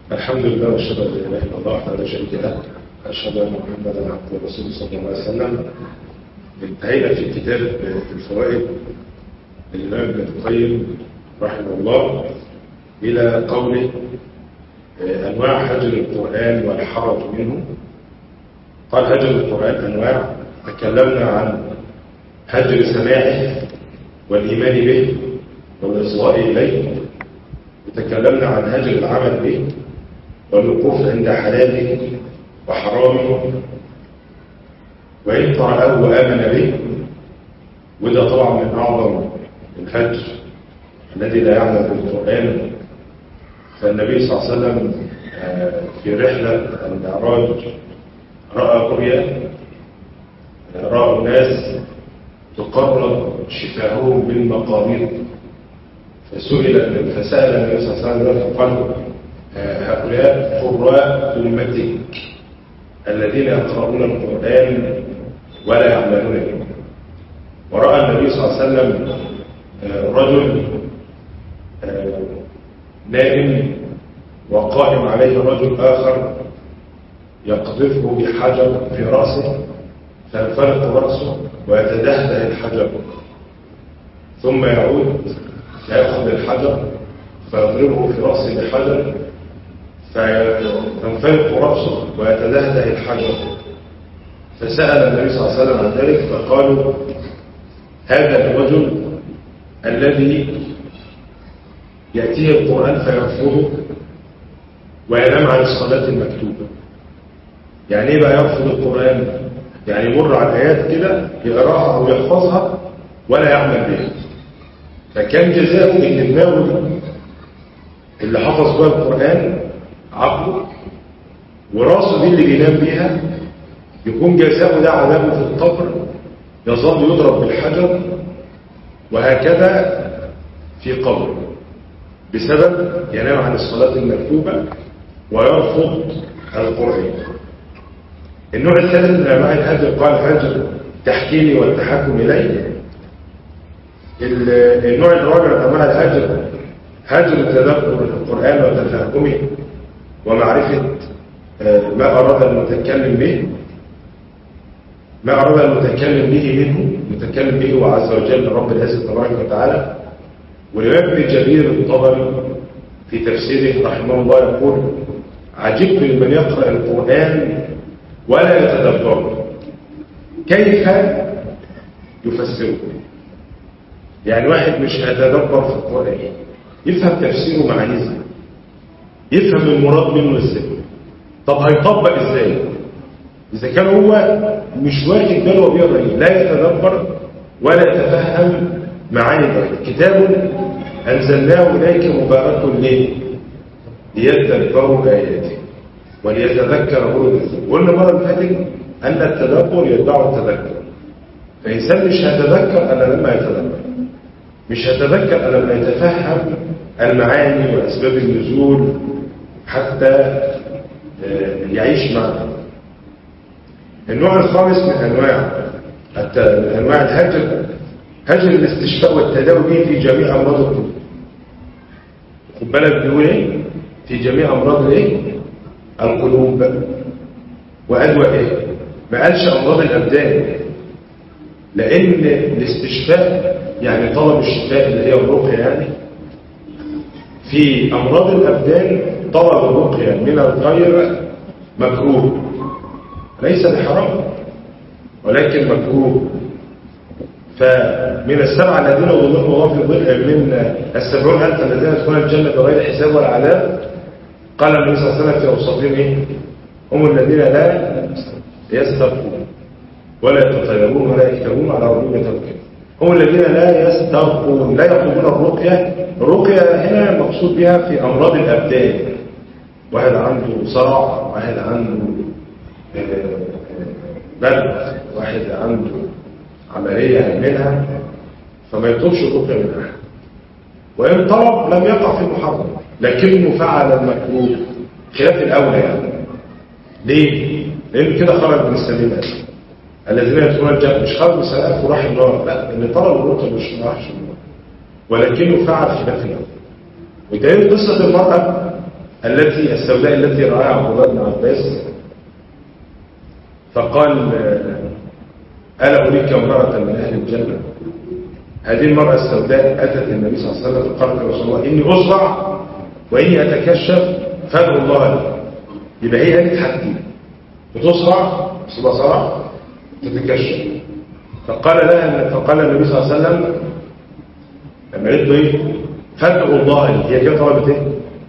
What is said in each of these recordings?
الحمد لله والشهد لا اله الا الله وحده لا شريك له، اشهد ان محمدا عبده ورسوله صلى الله عليه وسلم. انتهينا في كتاب الفوائد للامام ابن القيم رحمه الله الى قوله انواع هجر القران والحرج منه. قال هجر القران انواع، تكلمنا عن هجر سماعه والايمان به والاصغاء اليه، وتكلمنا عن هجر العمل به والوقوف عند حلاله وحرامه وإن قرأه وآمن به، وده طبعا من أعظم الهجر الذي لا يعمل بالقرآن. فالنبي صلى الله عليه وسلم في رحلة المعراج رأى رؤيا، رأى ناس تقرب شفاههم بالمقابر، فسأل النبي صلى الله عليه وسلم فقال هؤلاء قراء أمتك الذين يقرؤون القرآن ولا يعملون به. ورأى النبي صلى الله عليه وسلم رجل نائم وقائم عليه رجل آخر يقذفه بحجر في رأسه فينفلق رأسه ويتدهده الحجر، ثم يعود فيأخذ الحجر فيضربه في رأسه بحجر فينفلق رأسه ويتدهده الحجر. فسأل النبي صلى الله عليه وسلم عن ذلك فقالوا هذا الرجل الذي يأتيه القرآن فيرفضه وينام عن الصلاة المكتوبة. يعني ايه بقى يرفض القرآن؟ يعني يمر على الآيات كده يقراها أو يحفظها ولا يعمل بها. فكان جزاؤه ان دماغه اللي حفظ بها القرآن عقله وراسه دي اللي بينام بيها يكون جزاؤه ده عذابه في القبر، يظل يضرب بالحجر وهكذا في قبره بسبب ينام عن الصلاة المكتوبة ويرفض القرآن. النوع الثالث من انواع الهجر قال هجر تحكيمي والتحكم إليه. النوع الرابع من انواع الهجر هجر تدبر القرآن وتفهمه ومعرفة ما أراد المتكلم به، ما أراد المتكلم به منه، المتكلم به هو عز وجل رب العزة تبارك وتعالى. والإمام ابن جرير الطبري في تفسيره رحمه الله يقول عجبت لمن يقرأ القرآن ولا يتدبره كيف يفسره. يعني واحد مش هيتدبر في القرآن يفهم تفسيره معانيه ازاي، يفهم المراد منه ازاي، طب هيطبق ازاي اذا كان هو مش واخد باله وبيقرا لا يتدبر ولا يتفهم معاني الآيات. كتاب انزلناه اليك مبارك ليدبروا اياته وليتذكر اولو الالباب. وقلنا المره اللي فاتت ان التدبر يتبع التذكر، فالانسان مش هيتذكر الا لما يتدبر، مش هيتذكر الا لما يتفهم المعاني واسباب النزول حتى يعيش معه. النوع الخامس من انواع الهجر هجر الاستشفاء والتداوي به في جميع امراض القلوب. خد بالك بيقول ايه؟ في جميع امراض الايه؟ القلوب وادواء ايه؟ ما قالش امراض الابدان، لان الاستشفاء يعني طلب الشفاء اللي هي الرقية. يعني في امراض الابدان طلب الرقية من الغير مكروه، ليس بحرام ولكن مكروه. فمن السبعة الذين ظلهم الله في ظل من 70,000 الذين يدخلون الجنة بغير حساب ولا عذاب، قال النبي صلى الله عليه وسلم في اوصافهم ايه؟ هم الذين لا يسترقون ولا يتطيرون ولا يكتبون على ربهم يتوكلون. هم الذين لا يسترقون، لا يطلبون الرقية. الرقية هنا المقصود بها في أمراض الأبدان، واحد عنده صرع، واحد عنده برد، واحد عنده عملية يعملها، فما يطلبش الرقية من أحد. وإن طلب لم يقع في المحرم لكنه فعل المكروه خلاف الأولى. يعني ليه؟ لأن كده خرج من السبيل الذين يدخلون الجنة، مش خرج من السبيل وراح النار، لا، اللي طلب الرقية مش راحش النار ولكنه فعل خلاف الأولى. ودليل قصة المرأة السوداء التي رآها عبد الله بن عباس فقال ألا أريك امرأة من أهل الجنة؟ هذه المرأة السوداء أتت النبي صلى الله عليه وسلم فقالت يا رسول الله إني أصرع وإني أتكشف فادعو الله لي. يبقى هي قالت حاجتين، بتصرع صبا صرع تتكشف. فقال النبي صلى الله عليه وسلم لما قالت له إيه؟ فادعو الله لي. هي كده طلبت إيه؟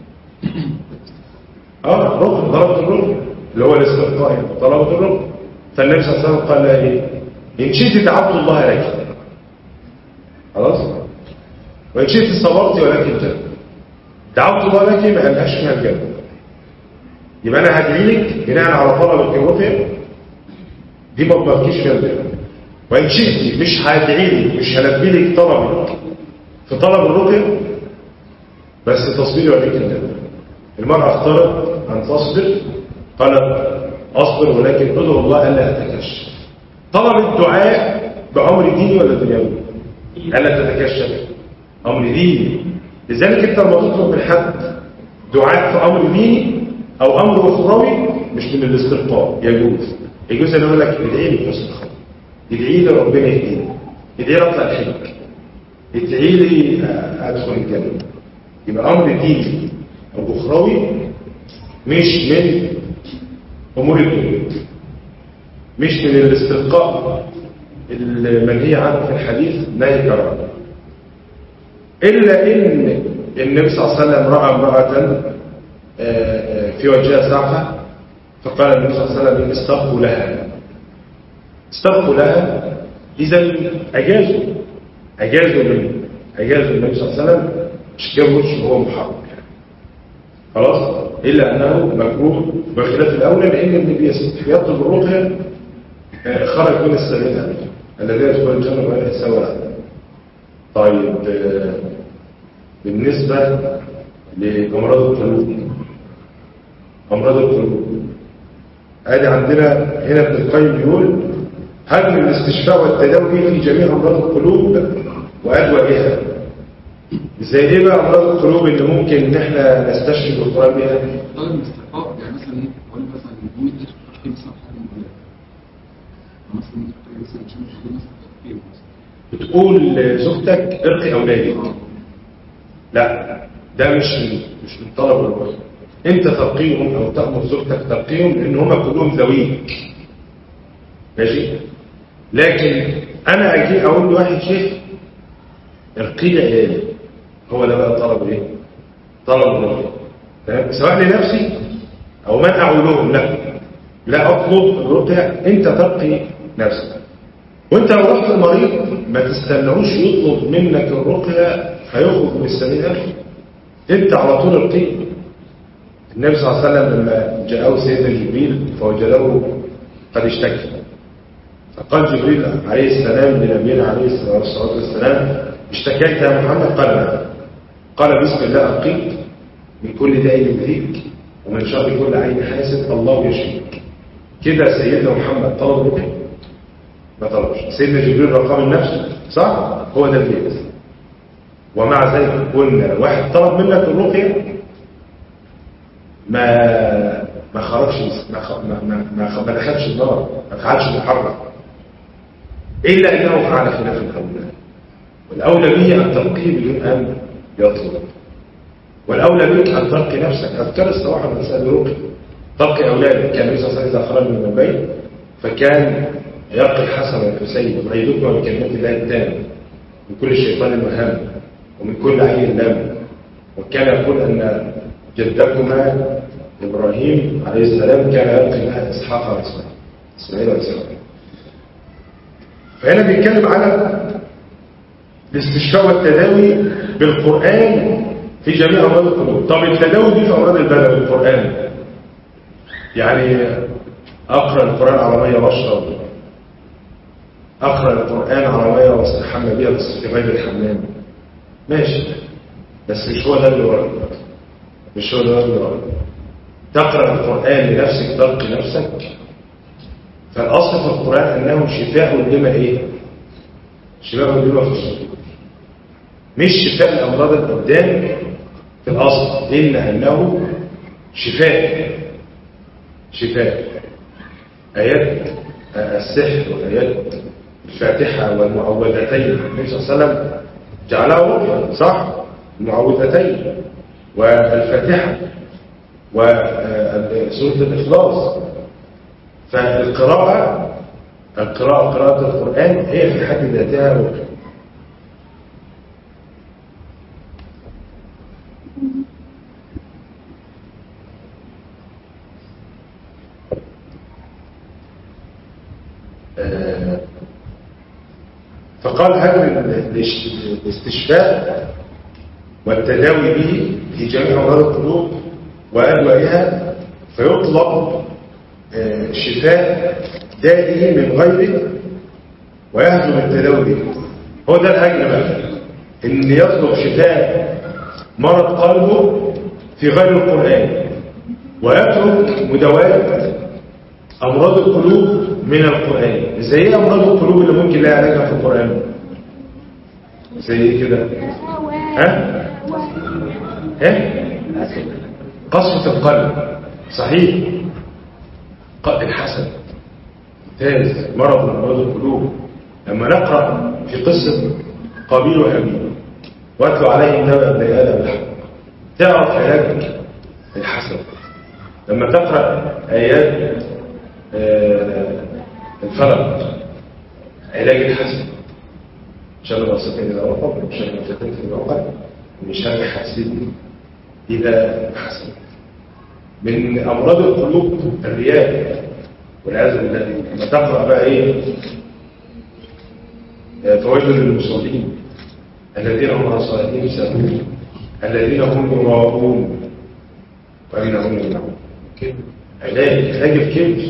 ركن، طلبت الركن اللي هو الاسترقاء، يعني طلبت الركن. فالنبي صلى الله عليه وسلم قال لها إيه؟ إن شئت دعوت الله لك، خلاص، وإن شئت صبرت ولك الجنة. دعوت الله لك ما قالهاش فيها الجنة، يبقى أنا هدعي لك بناء على طلبك الرقية دي ما تبقيش فيها الجنة. وإن شئت مش هدعي لك، مش هلبي لك طلبك في طلب الرقية بس تصبري ولك الجنة. المرأة اختارت أن تصبر، قالت أصبر ولكن ادعو الله ألا أتكشف. طلب الدعاء بأمر ديني ولا دنيوي؟ ألا تتكشف، أمر ديني. لذلك أنت لما تطلب من حد دعاء في أمر ديني أو أمر أخروي مش من الاسترقاء، يجوز أن أقول لك ادعي لي حسن الخير، ادعي لي ربنا يهديني، ادعي لي أطلع الحج، ادعي لي أدخل الجنة. يبقى أمر ديني أو أخروي مش من أمور الدنيا، مش من الاسترقاء المنهي عنه في الحديث نهي كراهه. إلا إن النبي صلى الله عليه وسلم رأى امرأة في وجهها سعفة فقال النبي صلى الله عليه وسلم استبقوا لها. استبقوا لها إذا أجازوا النبي صلى الله عليه وسلم، مش جابوش هو محرم يعني. خلاص، إلا أنه مكروه بخلاف الأولى، لأن اللي بيطلب الرقية خرج من السبيل الذي يدخل الجنة ولا يسوى. طيب بالنسبة لأمراض القلوب، أمراض القلوب ادي عندنا هنا ابن القيم بيقول هل من الاستشفاء والتداوي في جميع أمراض القلوب وأدوائها. زي ايه بقى أمراض القلوب اللي ممكن ان احنا نستشفي بالقرآن بها؟ طالب الاسترقاء يعني مثلا ايه؟ اقول مثلا البيوت دي تحكي مثلا حاجه من بتقول زوجتك ارقي اولادك، لا ده مش من طلب الرقيه. انت ترقيهم او تامر زوجتك ترقيهم لان هم كلهم ذويك، ماشي. لكن انا اجي اقول لواحد شيخ ارقي لي عيالي، هو ده بقى طلب ايه؟ طلب الرقيه، تمام، سواء لنفسي او من اعولهم له. لا اطلب الرقيه، انت ترقي نفسك. وانت لو رحت المريض ما تستناهوش يطلب منك الرقيه هيخرج من السبيل نفسه، انت على طول ارقيه. النبي صلى الله عليه وسلم لما جاءه سيدنا جبريل فوجده قد اشتكى، فقال جبريل عليه السلام لنبينا عليه الصلاه والسلام اشتكيت يا محمد؟ قال نعم. قال بسم الله ارقيك من كل داء يؤذيك ومن شر كل عين حاسد الله يشفيك. كده سيدنا محمد طلب الرقيه؟ ما طلبش. سيدنا جبريل رقم النفس، صح؟ هو ده البيت. ومع ذلك قلنا واحد طلب منك الرقيه ما خرجش، ما دخلش النار، ما فعلش محرم، الا انه فعل خلاف الاولى. والاولى به ان ترقيه بدون ان يطلب، والاولى بك ان ترقي نفسك. اذكر الصباح من مسائل الرقيه، ترقي اولادك. كان النبي صلى الله عليه وسلم اذا خرج من البيت فكان يرقي الحسن والحسين ويعيذكما بكلمات الله التامه من كل شيطان مهام ومن كل عين لام. وكان يقول ان جدكما ابراهيم عليه السلام كان يرقي لها اسحاق واسماعيل واسحاق. فهنا بيتكلم على الاستشفاء والتداوي بالقران في جميع امراض القلوب. طب التداوي دي في امراض البدن بالقران، يعني اقرا القران على ميه واشرب، اقرا القران على ميه واستحمى بيها بس في غير الحمام، ماشي، بس مش هو ده اللي ورد، مش هو ده اللي ورد. تقرا القران لنفسك ترقي نفسك، فالاصل في القران انه شفاء لما ايه؟ شفاء لما في الصدور، مش شفاء لامراض الابدان في الاصل، الا انه شفاء آيات السحر وآيات الفاتحة والمعوذتين. النبي صلى الله عليه وسلم جعلها رقية، صح؟ المعوذتين والفاتحة وسورة الإخلاص. فالقراءة قراءة القرآن هي في حد ذاتها رقية. فقال هذا الاستشفاء والتداوي به في جميع أمراض القلوب وأدوائها، فيطلب شفاء دائي من غيره ويهجم التداوي به. هو ده الهجم بقى، إن يطلب شفاء مرض قلبه في غير القرآن ويترك مداواة أمراض القلوب من القرآن. زي أمراض القلوب اللي ممكن لا علاجها في القرآن؟ زي كده قسوة القلب، صحيح، الحسد، ممتاز، مرض من أمراض القلوب. لما نقرأ في قصة قابيل وهابيل واتلو عليهم نبأ ابني آدم بالحق، تعرف علاج الحسد. لما تقرأ آيات الفلق، علاج الحسد، شر بسيطين إذا وقف وشر مفتين إذا وقف ومن شر حاسد إذا حسد. من أمراض القلوب الرياء والعياذ بالله. لما تقرأ بقى فويل للمصلين الذين هم عن صلاتهم ساهون الذين هم يراءون وأين هم يمنعون. علاج الكبر،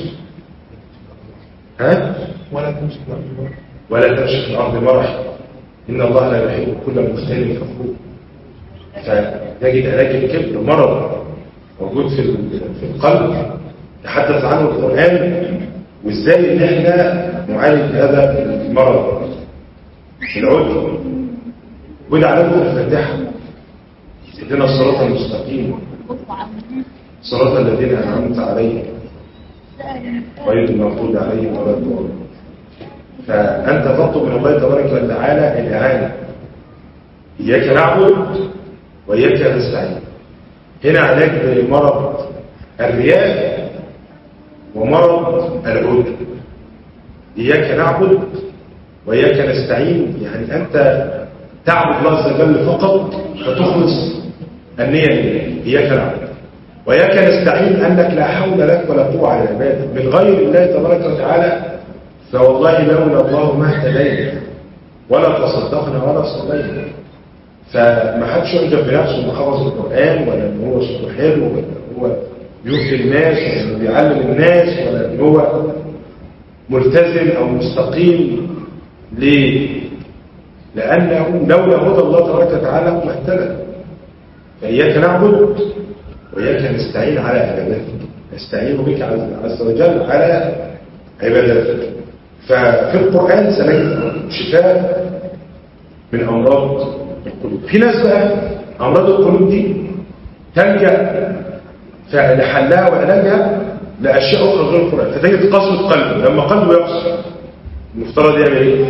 ولا تمشي في الأرض مرح إن الله لا يحب كل مختال فخور. فتجد علاج الكبر مرض موجود في القلب يتحدث عنه القرآن، وإزاي إن احنا نعالج هذا المرض. العجب وده علامة الفاتحة، اهدنا الصراط المستقيم صراط الذين أنعمت عليهم غير المغضوب عليهم ولا الضالين. فأنت تطلب من الله تبارك وتعالى الإعانة. إياك نعبد وإياك نستعين. هنا علاج لمرض الرياء ومرض العجب. إياك نعبد وإياك نستعين، يعني أنت تعبد الله عز وجل فقط فتخلص النية لله، إياك نعبد. وإياك نستعين أنك لا حول لك ولا قوة على العبادة من غير الله تبارك وتعالى. فوالله لولا الله ما اهتدينا ولا تصدقنا ولا صلينا. فما حدش يعجب بنفسه انه حفظ القرآن، ولا ان هو صوته حلو، ولا ان هو بيفتي الناس، ولا انه بيعلم الناس، ولا ان هو ملتزم او مستقيم. ليه؟ لأنه لولا هدى الله تبارك وتعالى ما اهتدى. فإياك نعبد وإياك نستعين على عبادتك، نستعين بك عز وجل على عبادتك. ففي القرآن سنجد شفاء من أمراض القلوب. في ناس بقى أمراض القلوب دي تلجأ لحلها وعلاجها لأشياء أخرى غير القرآن. فتجد قسوة قلبه، لما قلبه يقسو المفترض يعمل إيه؟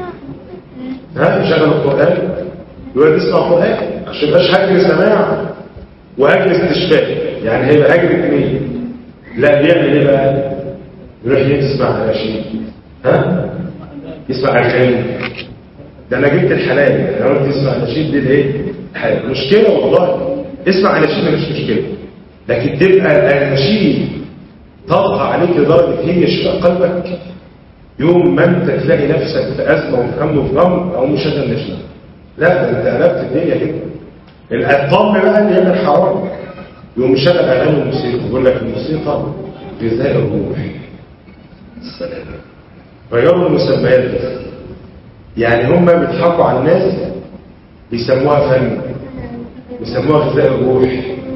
يشغل القرآن، يقول اسمع القرآن عشان مبقاش هجر سماع وهجر استشفاء. يعني هيبقى هجر اثنين. لا، بيعمل ايه بقى؟ يروح يسمع على شيء، يسمع اغاني. ده انا جبت الحلال، لو انت تسمع على شيء دي الايه؟ حلال. مشكله والله، اسمع على شيء مش مشكله، لكن تبقى النشيد تضغى عليك لدرجه هي شفاء قلبك. يوم ما انت تلاقي نفسك في ازمه وفي هم وفي غم او مشغل نشيد، لا ده انت قلبت الدنيا كده. الطم بقى اللي يعمل حرام يقوم مشغل اغاني وموسيقى، يقول لك الموسيقى غذاء الروح. السلام. غيروا المسميات، يعني هم بيضحكوا على الناس بيسموها فن، بيسموها غذاء الروح.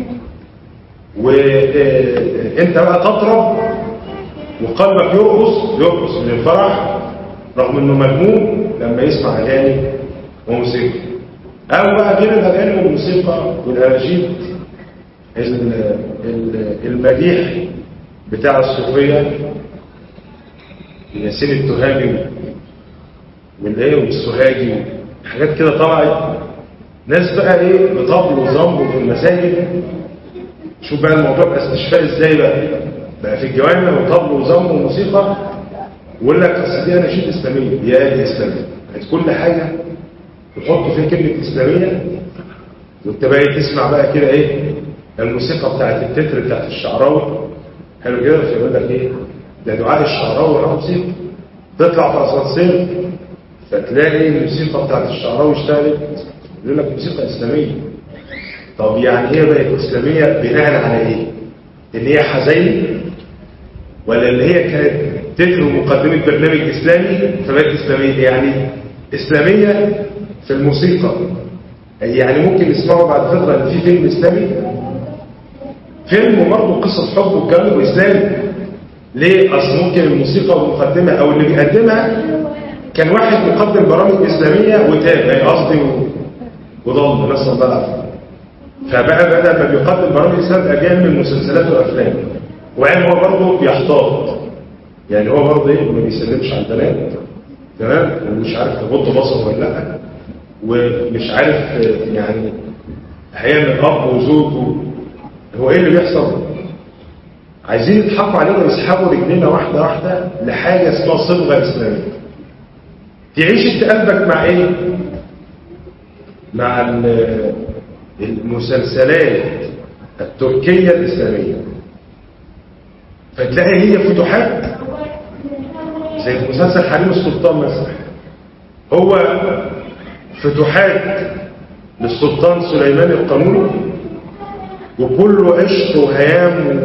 وانت بقى تطرب وقلبك يرقص من الفرح رغم انه مجنون لما يسمع اغاني وموسيقى. او بقى غير الاغاني والموسيقى والاناشيد المديح بتاع الصوفية ياسين التهامي والسوهاجي حاجات كده طلعت ناس بقى ايه بطبل وزنب في المساجد. شوف بقى الموضوع بقى استشفاء ازاي بقى في الجوامع وطبل وزنب وموسيقى ويقول لك اصل دي اناشيد اسلاميه. يا دي اسلاميه كل حاجه يحطوا فيها كلمه اسلاميه وانت بقى تسمع بقى كده ايه الموسيقى بتاعت التتر بتاعت الشعراوي حلو كده. فيقول لك ايه ده دعاء الشعراوي ولا موسيقى تطلع في اسانسير فتلاقي الموسيقى بتاعت الشعراوي اشتغلت يقول لك موسيقى اسلاميه. طب يعني هي بقت اسلاميه بناء على ايه؟ ان هي حزين ولا اللي هي كانت تتر مقدمه برنامج اسلامي فبقت اسلاميه؟ يعني اسلاميه في الموسيقى يعني ممكن نسمعه بعد فتره ان في فيلم اسلامي فيلم برضه قصه حب والكلام اسلامي. ليه؟ اصل ممكن الموسيقى المقدمه او اللي بيقدمها كان واحد مقدم برامج اسلاميه وتاب يعني قصدي وضل نسال الله العافيه. فبقى بدل ما بيقدم برامج اسلام بقى بيعمل مسلسلات وافلام وعين هو برضه بيحتاط يعني هو برضه ايه ما بيسلمش على البنات تمام ومش عارف يغض بصره ولا لا ومش عارف يعني هيعمل اب وزوج هو ايه اللي بيحصل؟ عايزين يضحكوا علينا ويسحبوا رجلينا واحده واحده لحاجه اسمها صبغه اسلاميه. تعيش انت قلبك مع ايه؟ مع المسلسلات التركيه الاسلاميه فتلاقي هي فتوحات زي مسلسل حريم السلطان مثلا هو فتوحات للسلطان سليمان القانوني وكله عشق وهيام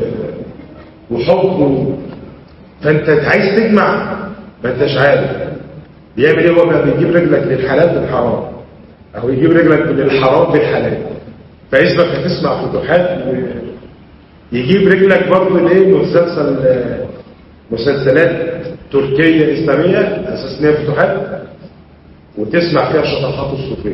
وحب فانت عايز تجمع ما انتش عارف بيعمل ايه. هو بقى بيجيب رجلك للحلال بالحرام او يجيب رجلك من الحرام بالحلال فاسمك هتسمع فتوحات يجيب رجلك برضه ليه مسلسلات تركيه اسلاميه اساس ان هي فتوحات وتسمع فيها شطحات الصوفيه.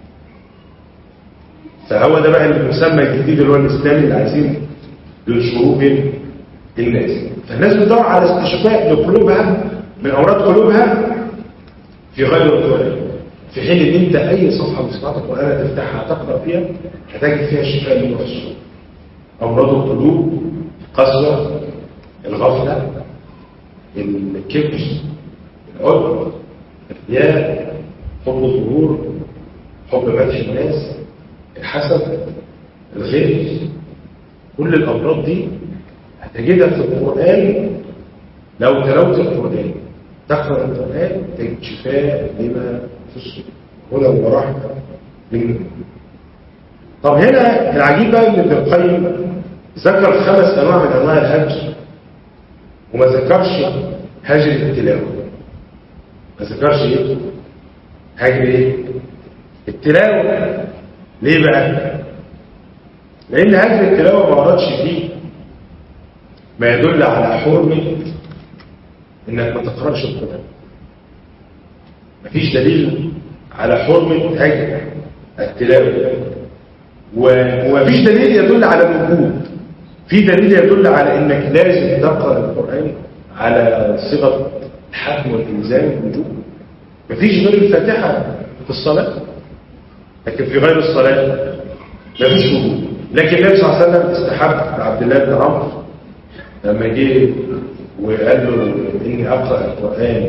فهو ده بقى المسمى الجديد اللي هو الاسلامي اللي عايزين ينشروه بين الناس. فالناس بتدور على استشفاء لقلوبها من اوراد قلوبها في غير القران في حين ان انت اي صفحه من صفحات القران تفتحها تقرا فيها هتجد فيها شفاء للنفس. امراض القلوب القسوه الغفله الكبر العجب الرياء حب الظهور حب مدح الناس الحسد الغير كل الامراض دي هتجدها في القران. لو تلوت القران تقرا القران تجد شفاء لما في الصدور هدى ورحمه منه. طب هنا العجيب بقى ان ابن القيم ذكر 5 انواع من انواع الهجر وما ذكرش هجر التلاوه. ما ذكرش ايه؟ هجر ايه؟ التلاوه. ليه بقى؟ لان هجر التلاوه ما وردش فيه ما يدل على حرمه انك ما تقراش القران. مفيش دليل على حرمه هجر التلاوه ومفيش دليل يدل على الوجوب. في دليل يدل على انك لازم تقرا القران على صيغه الحتم والالزام والوجوب. مفيش غير الفاتحه في الصلاه لكن في غير الصلاه مفيش وجوب. لكن النبي صلى الله عليه وسلم استحب عبد الله بن عمرو لما جه وقال له اني اقرا القران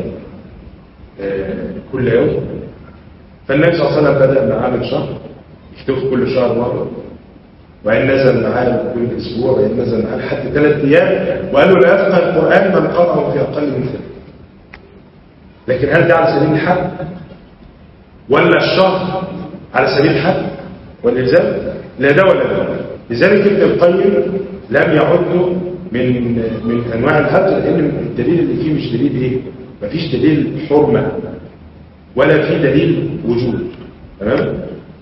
كل يوم فالنبي صلى الله عليه وسلم بدا معاه من شهر يكتب كل شهر مره وإن نزل معاه كل أسبوع وإن نزل معاه لحد 3 أيام وقال له لا يفقه القرآن من قرأه في أقل من 3. لكن هل ده على سبيل الحد ولا الشهر على سبيل الحد والإلزام؟ لا ده ولا ده. لذلك ابن القيم لم يعد من أنواع الهجر لأن الدليل اللي فيه مش دليل إيه؟ مفيش دليل حرمة ولا في دليل وجود. تمام؟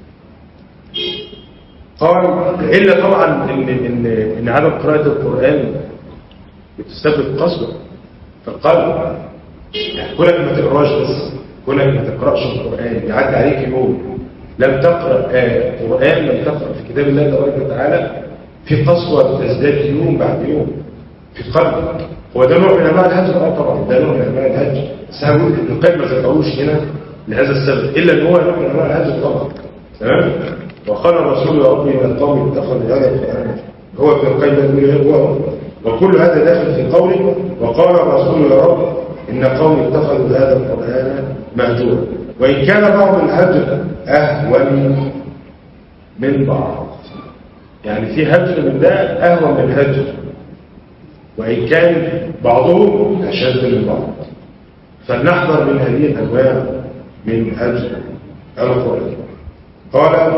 قال إلا طبعا إن عدم قراءة القرآن بتسبب قسوة في القلب. يعني كونك ما تقراش بس كونك ما تقرأش القرآن يعدي عليك يوم لم تقرأ قرآن لم تقرأ في كتاب الله تبارك وتعالى في قسوة تزداد يوم بعد يوم في قلبك. هو ده نوع من انواع الهجر؟ طبعا ده نوع من انواع الهجر، بس هقول ابن القيم ما ذكروش هنا لهذا السبب، الا ان هو نوع من انواع الهجر طبعا. تمام. وقال الرسول يا ربي من القوم اتخذوا هذا القران، هو ابن القيم هو وكل هذا داخل في قوله وقال الرسول يا رب ان قوم اتخذوا هذا القران مهجورا. وان كان بعض الهجر اهون من بعض، يعني في هجر من ده اهون من هجر، وإن كان بعضهم أشد من بعض. فلنحذر من هذه الأنواع من هجر القرآن. قال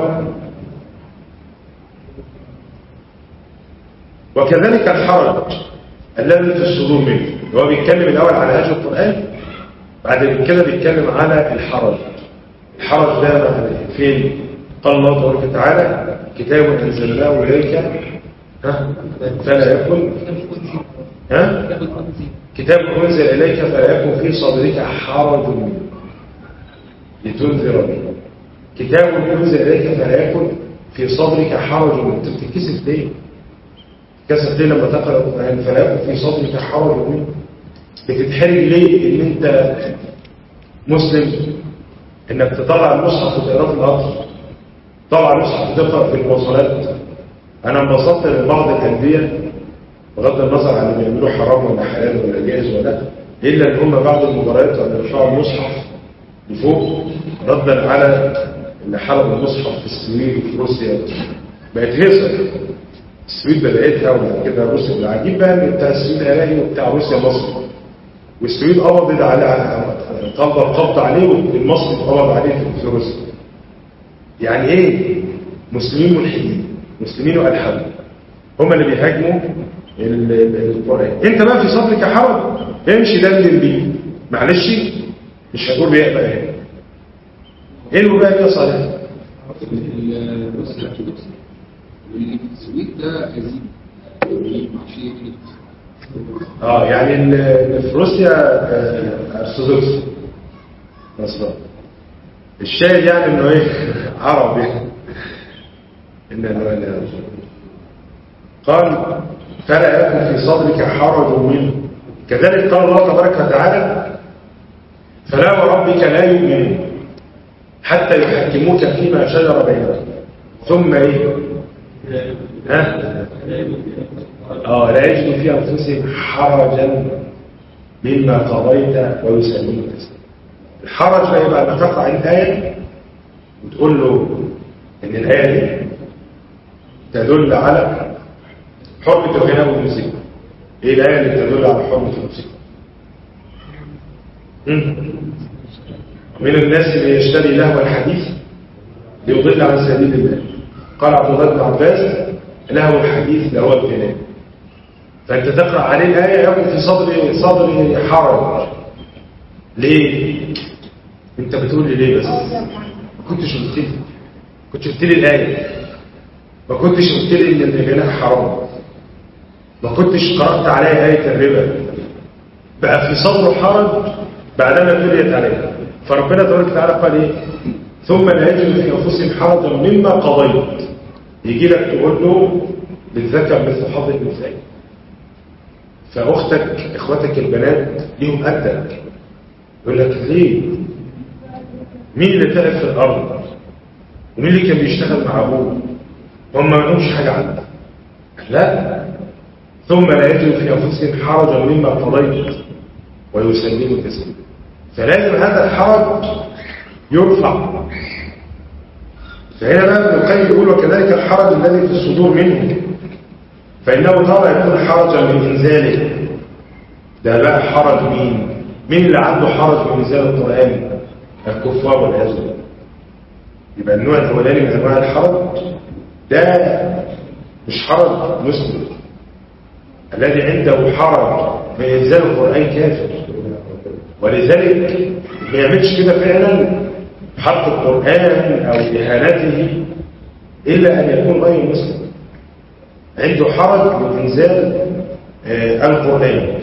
وكذلك الحرج الذي في الصدور منه. هو بيتكلم الأول على هجر القرآن، بعد كده بيتكلم على الحرج. الحرج ده فين؟ قال الله تبارك وتعالى كتاب أنزلناه إليك فلا يكن كتاب أنزل إليك فلا يكن في صدرك حرج منه لتنذر به. كتاب أنزل إليك فلا يكن في صدرك حرج منه. أنت بتتكسف ليه؟ بتتكسف ليه لما تقرأ القرآن فلا يكن في صدرك حرج منه؟ بتتحرج ليه إن أنت مسلم إنك تطلع المصحف وتقرأ في القطر، طلع المصحف تقرأ في المواصلات؟ أنا انبسطت من بعض الأندية بغض النظر عن اللي بيعملوا حرام ولا حلال ولا جائز ولا، الا ان هم بعد المباريات لما يرفعوا المصحف لفوق ردا على اللي حرم المصحف في السويد وفي روسيا بقت هيصه. السويد بداتها وبعد كده روسيا. العجيب بقى ان بتاع السويد الاقي وبتاع روسيا مصر، والسويد قبضت على قبض عليه والمصري قبض عليه في روسيا. يعني ايه؟ مسلمين ملحدين، مسلمين والحاد هم اللي بيهاجموا القرآن. انت بقى في صدرك حرج امشي دلل بيه، معلش مش هقول بيه بقى هنا ايه اللي بقى يا صالح؟ واللي في السويد ده أزيد يعني اللي في روسيا ارثوذكس نصراني. الشاهد يعني انه ايه عربي ان قال فلا يكن في صدرك حرج منه. كذلك قال الله تبارك وتعالى فلا وربك لا يؤمنون حتى يحكموك فيما شجر بينهم ثم ايه لا يجدوا في انفسهم حرجا مما قضيت ويسلموا تسليما. الحرج بقى يبقى انك تقرا الايه وتقول له ان الايه دي تدل على حرمة الغناء والموسيقى. ايه الآية اللي تدل على حرمة الموسيقى؟ من الناس اللي يشتري لهو الحديث ليضل عن سبيل الله. قال عبد الله بن عباس لهو الحديث لهو الغناء. فأنت تقرأ عليه الآية يكون في صدري حرج. ليه؟ أنت بتقول لي ليه بس؟ ما كنتش قلت لي الآية، ما كنتش قلت لي إن الغناء حرام، ما كنتش قرأت عليه آية الربا، بقى في صدره حرج بعدما تليت عليه. فربنا تبارك وتعالى قال ايه؟ ثم لا يجد في انفسهم حرجا مما قضيت. يجي لك تقول له للذكر مثل حظ الانثيين. اخواتك البنات ليهم قدك. يقول لك ليه؟ مين اللي تعب في الارض؟ ومين اللي كان بيشتغل مع ابوه؟ هم ما لهمش حاجه عنده. لا، ثم لا يجد في انفسهم حرجا مما قضيت ويسلموا تسليما. فلازم هذا الحرج يرفع. فهنا بقى ابن القيم يقول وكذلك الحرج الذي في الصدور منه فإنه ترى يكون حرجا من إنزاله. ده بقى حرج مين اللي عنده حرج من إنزال القرآن؟ الكفار والعياذ بالله. يبقى النوع الأولاني من أنواع الحرج ده مش حرج مسلم. الذي عنده حرج من إنزال القرآن كافر، ولذلك ما يعملش كده فعلا حق القرآن أو إهانته إلا أن يكون غير مسلم عنده حرج من إنزال القرآن.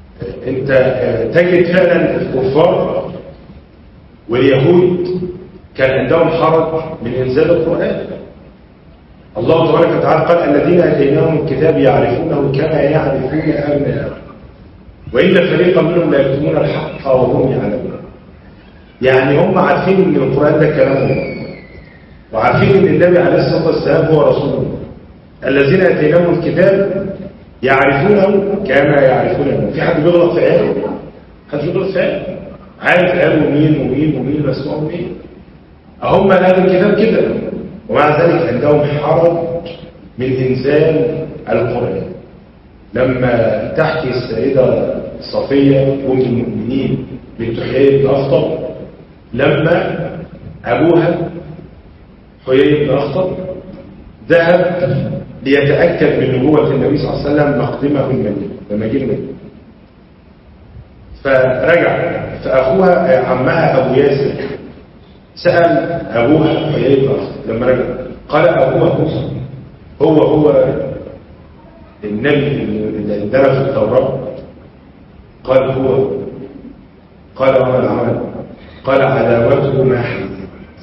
أنت تجد فعلا الكفار واليهود كان عندهم حرج من إنزال القرآن. الله تبارك وتعالى قال الذين آتيناهم الكتاب يعرفونه كما يعرفون أبناءهم وإن فريقا منهم لا يكتمون الحق وهم يعلمون. يعني هم عارفين ان القرآن ده كلام الله، وعارفين ان النبي عليه الصلاة والسلام هو رسول الله. الذين آتيناهم الكتاب يعرفونه كما يعرفونه. في حد بيغلط في آية؟ حد بيغلط في آية؟ عارف قالوا مين ومين ومين مسموعهم مين. هم أهل الكتاب كده، ومع ذلك عندهم حرج من إنزال القرآن. لما تحكي السيدة صفية أم المؤمنين بنت حيي بن أخطب لما أبوها حيي بن أخطب ذهب ليتأكد من نبوة النبي صلى الله عليه وسلم مقدمه المدينة لما جه المدينة، فرجع فأخوها عمها أبو ياسر سأل أبوها حيي بن أخطب لما رجع قال أبوها هو النبي اللي عندنا في التوراة؟ قال هو. قال وما العمل؟ قال عداوته ما حيث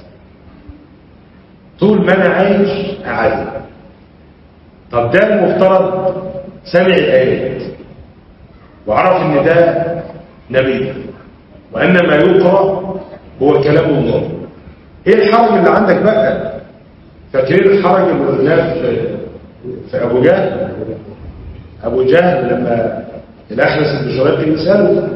طول ما أنا عايش أعلم. طب ده المفترض سمع الآيات وعرف إن ده نبي وأن ما يقرأ هو كلام الله. إيه الحرج اللي عندك بقى؟ فاكرين الحرج اللي قلناه في أبو جهل لما الأحنس بن شريح بيسأله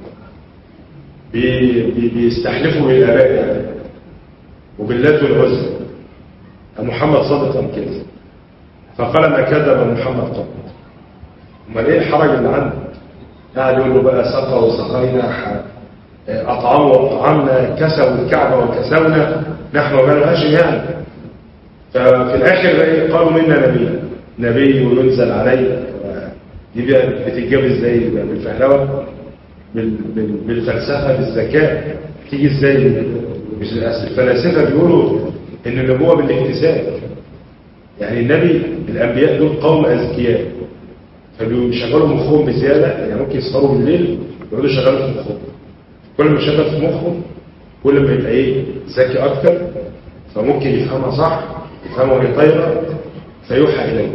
بيستحلفوا بالآباء يعني وباللات والعزى محمد صادق أم كذب، فقال ما كذب محمد قط. امال ايه الحرج اللي عنده؟ قاعد يقول له بقى سقى وسقينا أطعموا وأطعمنا كسوا الكعبة وكسونا نحن وبنو هاشم يعني. ففي الآخر قالوا منا نبي وينزل عليه. دي بتتجاب ازاي؟ بالفهلوة، بالفلسفة، بالذكاء، تيجي ازاي؟ مش الفلاسفة بيقولوا ان النبوة بالاكتساب. يعني النبي الأنبياء دول قوم أذكياء فبيشغلوا مخهم بزيادة. يعني ممكن يسهروا بالليل يقعدوا يشغلوا في مخهم، كل ما يشغل في مخهم كل ما يبقى ايه ذكي أكتر، فممكن يفهمها صح، يفهمها وهي طايرة فيوحى إليه.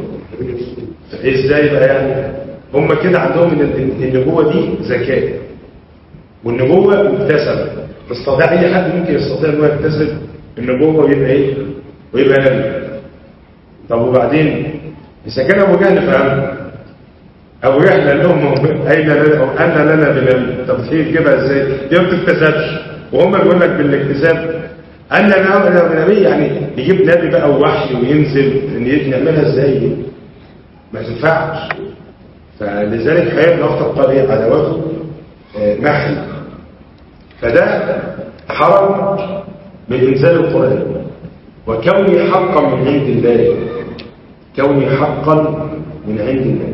ازاي بقى يعني؟ هم كده عندهم ان النبوة دي ذكاء، والنبوة مكتسبة. تستطيع اي حد ممكن يستطيع انه يكتسب النبوة ويبقى ايه؟ ويبقى نبي. طب وبعدين اذا كان ابو جهل فهم، ابو جهل قال لهم ان لنا بنبي. طب تجيبها ازاي؟ دي ما بتكتسبش، وهم بيقول لك بالاكتساب ان لنا بنبي. يعني يجيب نبي بقى ووحي وينزل، نعملها ازاي دي؟ ما تنفعش. فلذلك حياة بن أخطب قال ايه؟ عداوته محل. فده حرم من إنزال القرآن وكوني حقا من عند الله. كوني حقا من عند الله.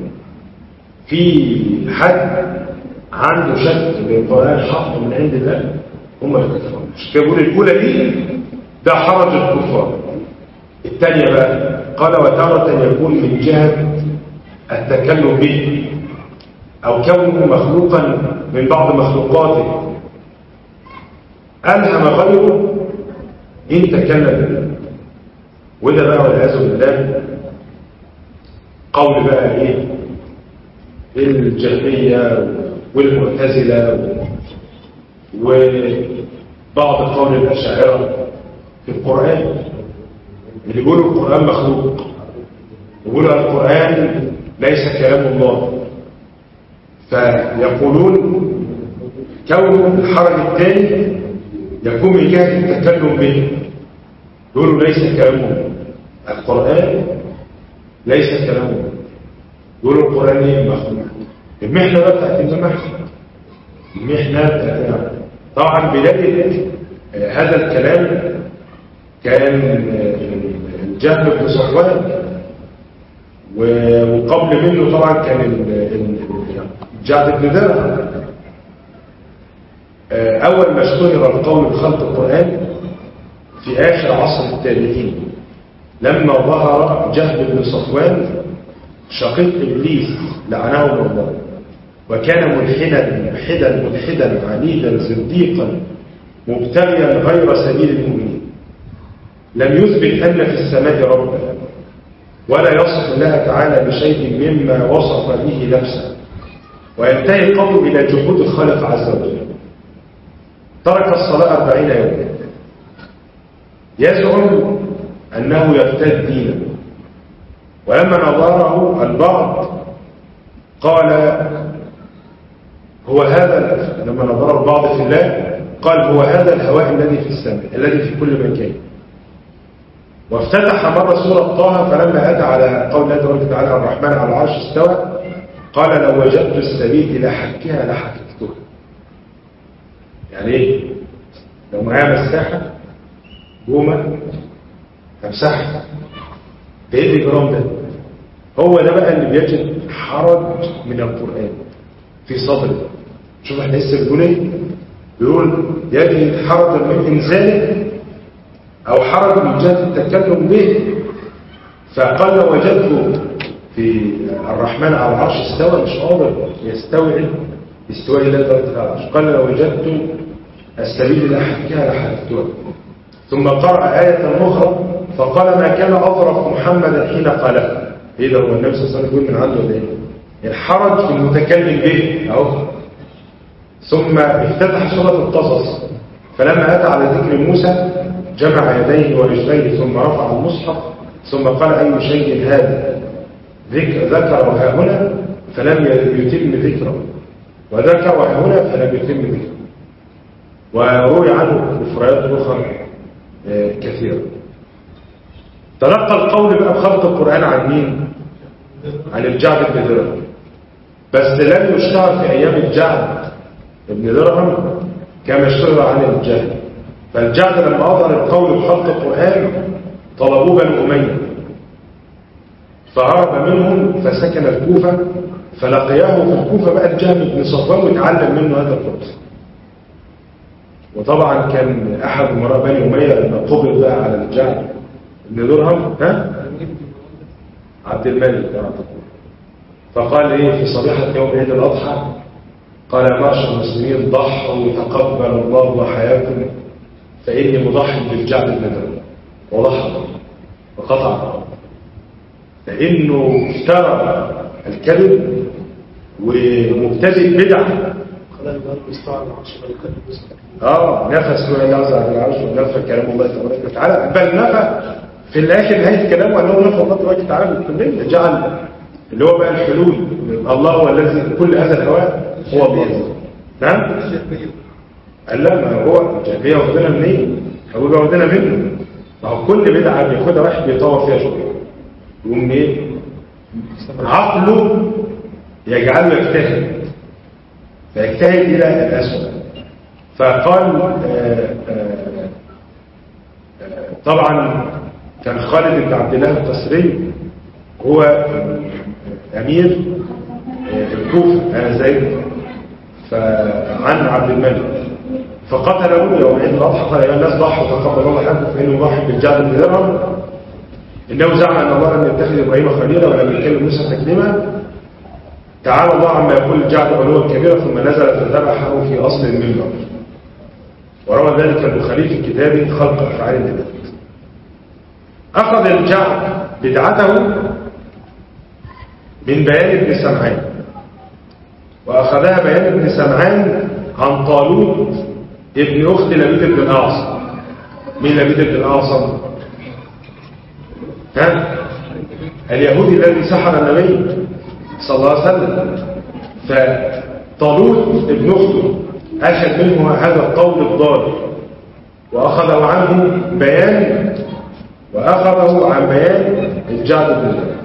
في حد عنده شك ان القرآن حق من عند الله؟ هم الكفار. مش كبول الأولى دي ده حرج الكفار. الثانية بقى قال وتارة يكون من جهة التكلم به أو كونه مخلوقا من بعض مخلوقاته ألهم غيره إن تكلم به. وده بقى والعياذ بالله قول بقى إيه الجهمية والمعتزلة وبعض قول الأشاعرة في القرآن اللي يقولوا القرآن مخلوق، يقولوا القرآن ليس كلام الله. فيقولون كون الحرج الثاني يكون من جهة التكلم به، يقولوا ليس كلامه القرآن ليس كلامه، يقولوا القرآن ايه؟ مخلوق. المحنة بقى بتاعت المحنة بتاعت طبعا بداية هذا الكلام كان الجهم بن صفوان، وقبل منه طبعا كان الجعد بن درهم. أول ما اشتهر القول بخلق القرآن في آخر عصر التابعين لما ظهر جهم بن صفوان شقيق إبليس لعنه الله، وكان ملحدا عنيدا زنديقا مبتغيا غير سبيل المؤمنين. لم يثبت أن في السماء ربا، ولا يصف الله تعالى بشيء مما وصف به نفسه، وينتهي قوله إلى جحود الخالق عز وجل. ترك الصلاة 40 يوما، يزعم أنه يرتد دينا، ولما نظره البعض قال هو هذا، لما نظره البعض في الله قال هو هذا الهواء الذي في السماء الذي في كل مكان. وافتتح مرة سورة طه فلما أتى على قول الله تبارك وتعالى الرحمن على العرش استوى قال لو وجدت السبيل إلى حكها لحككتها. يعني إيه؟ لو معايا مساحة جومة همسحها، ده إيه الإجرام ده؟ هو ده بقى اللي بيجد حرج من القرآن في صدره. شوف احنا لسه بنقول ايه؟ بيقول يجد حرج من إنزاله أو حرج من جهة التكلم به، فقال لو وجدته في الرحمن على العرش استوى مش قادر يستوعب استواء الله تبارك على العرش. قال لو وجدت السبيل إلى حكها لحككتها. ثم قرأ آية أخرى فقال ما كان أظرف محمدا حين قالها. إيه ده؟ هو النبي صلى الله عليه وسلم يقول من عنده إيه؟ الحرج في المتكلم به أهو. ثم افتتح سورة القصص فلما أتى على ذكر موسى جمع يديه ورجليه ثم رفع المصحف ثم قال أي شيء هذا؟ ذكر وها هنا فلم يتم ذكره، وذكر وها هنا فلم يتم ذكره. وروي عنه مفردات أخرى كثيرة. تلقى القول بقى بخلق القرآن عن مين؟ عن الجعد بن درهم، بس لم يشتهر في أيام الجعد بن درهم كما اشتهر عن الجهل. فالجعد لما أظهر القول بخلق القرآن طلبوه بنو أمية فهرب منهم فسكن الكوفة، فلقياه في الكوفة بقى الجهم بن صفوان وتعلم منه هذا القرآن. وطبعا كان أحد أمراء بني أمية لما قبل بقى على الجعد بن درهم عبد الملك فقال إيه في صبيحة يوم عيد الأضحى قال يا معشر المسلمين ضحوا تقبل الله حياكم فإني مضحي بالجعد بن درهم. وضحى وقطع لأنه افترى الكذب ومبتدئ بدعة. نفى سورة الله على العرش ونفى كلام الله تبارك وتعالى، بل نفى في الآخر نهاية كلامه أنه نفى الله تبارك وتعالى بالكلية، جعل اللي هو بقى الحلول الله هو الذي كل هذا الهواء هو الله. نعم؟ قال لا ما هو الجهمية واخدنا منين؟ هو واخدنا منه. ما هو كل بدعة بياخدها واحد بيطور فيها شوية يقوم ايه؟ عقله يجعله يجتهد فيجتهد إلى الأسوأ. فقال طبعا كان خالد بن عبد الله القسري هو أمير الكوفة آنذاك فعن عبد الملك فقتله يوم عيد الأضحى قال يا الناس ضحوا تقبل الله حقكم فإنه ضحي بالجعد بن درهم إنه زعم أن الله لم يتخذ إبراهيم خليلا ولم يكلم موسى تكليما. تعالى الله عما يقول الجعد علوا كبيرا ثم نزل فذبحه في أصل المنبر. وروى ذلك البخاري في كتابه خلق أفعال العباد. أخذ الجعد بدعته من بيان ابن سمعان، وأخذها بيان ابن سمعان عن طالوت ابن أخت لبيد بن الأعصم. مين لبيد بن الأعصم؟ اليهودي الذي سحر النبي صلى الله عليه وسلم. فطالوت ابن أخته أخذ منه هذا القول الضال وأخذه عنه بيان وأخذه عن بيان الجعد بن درهم.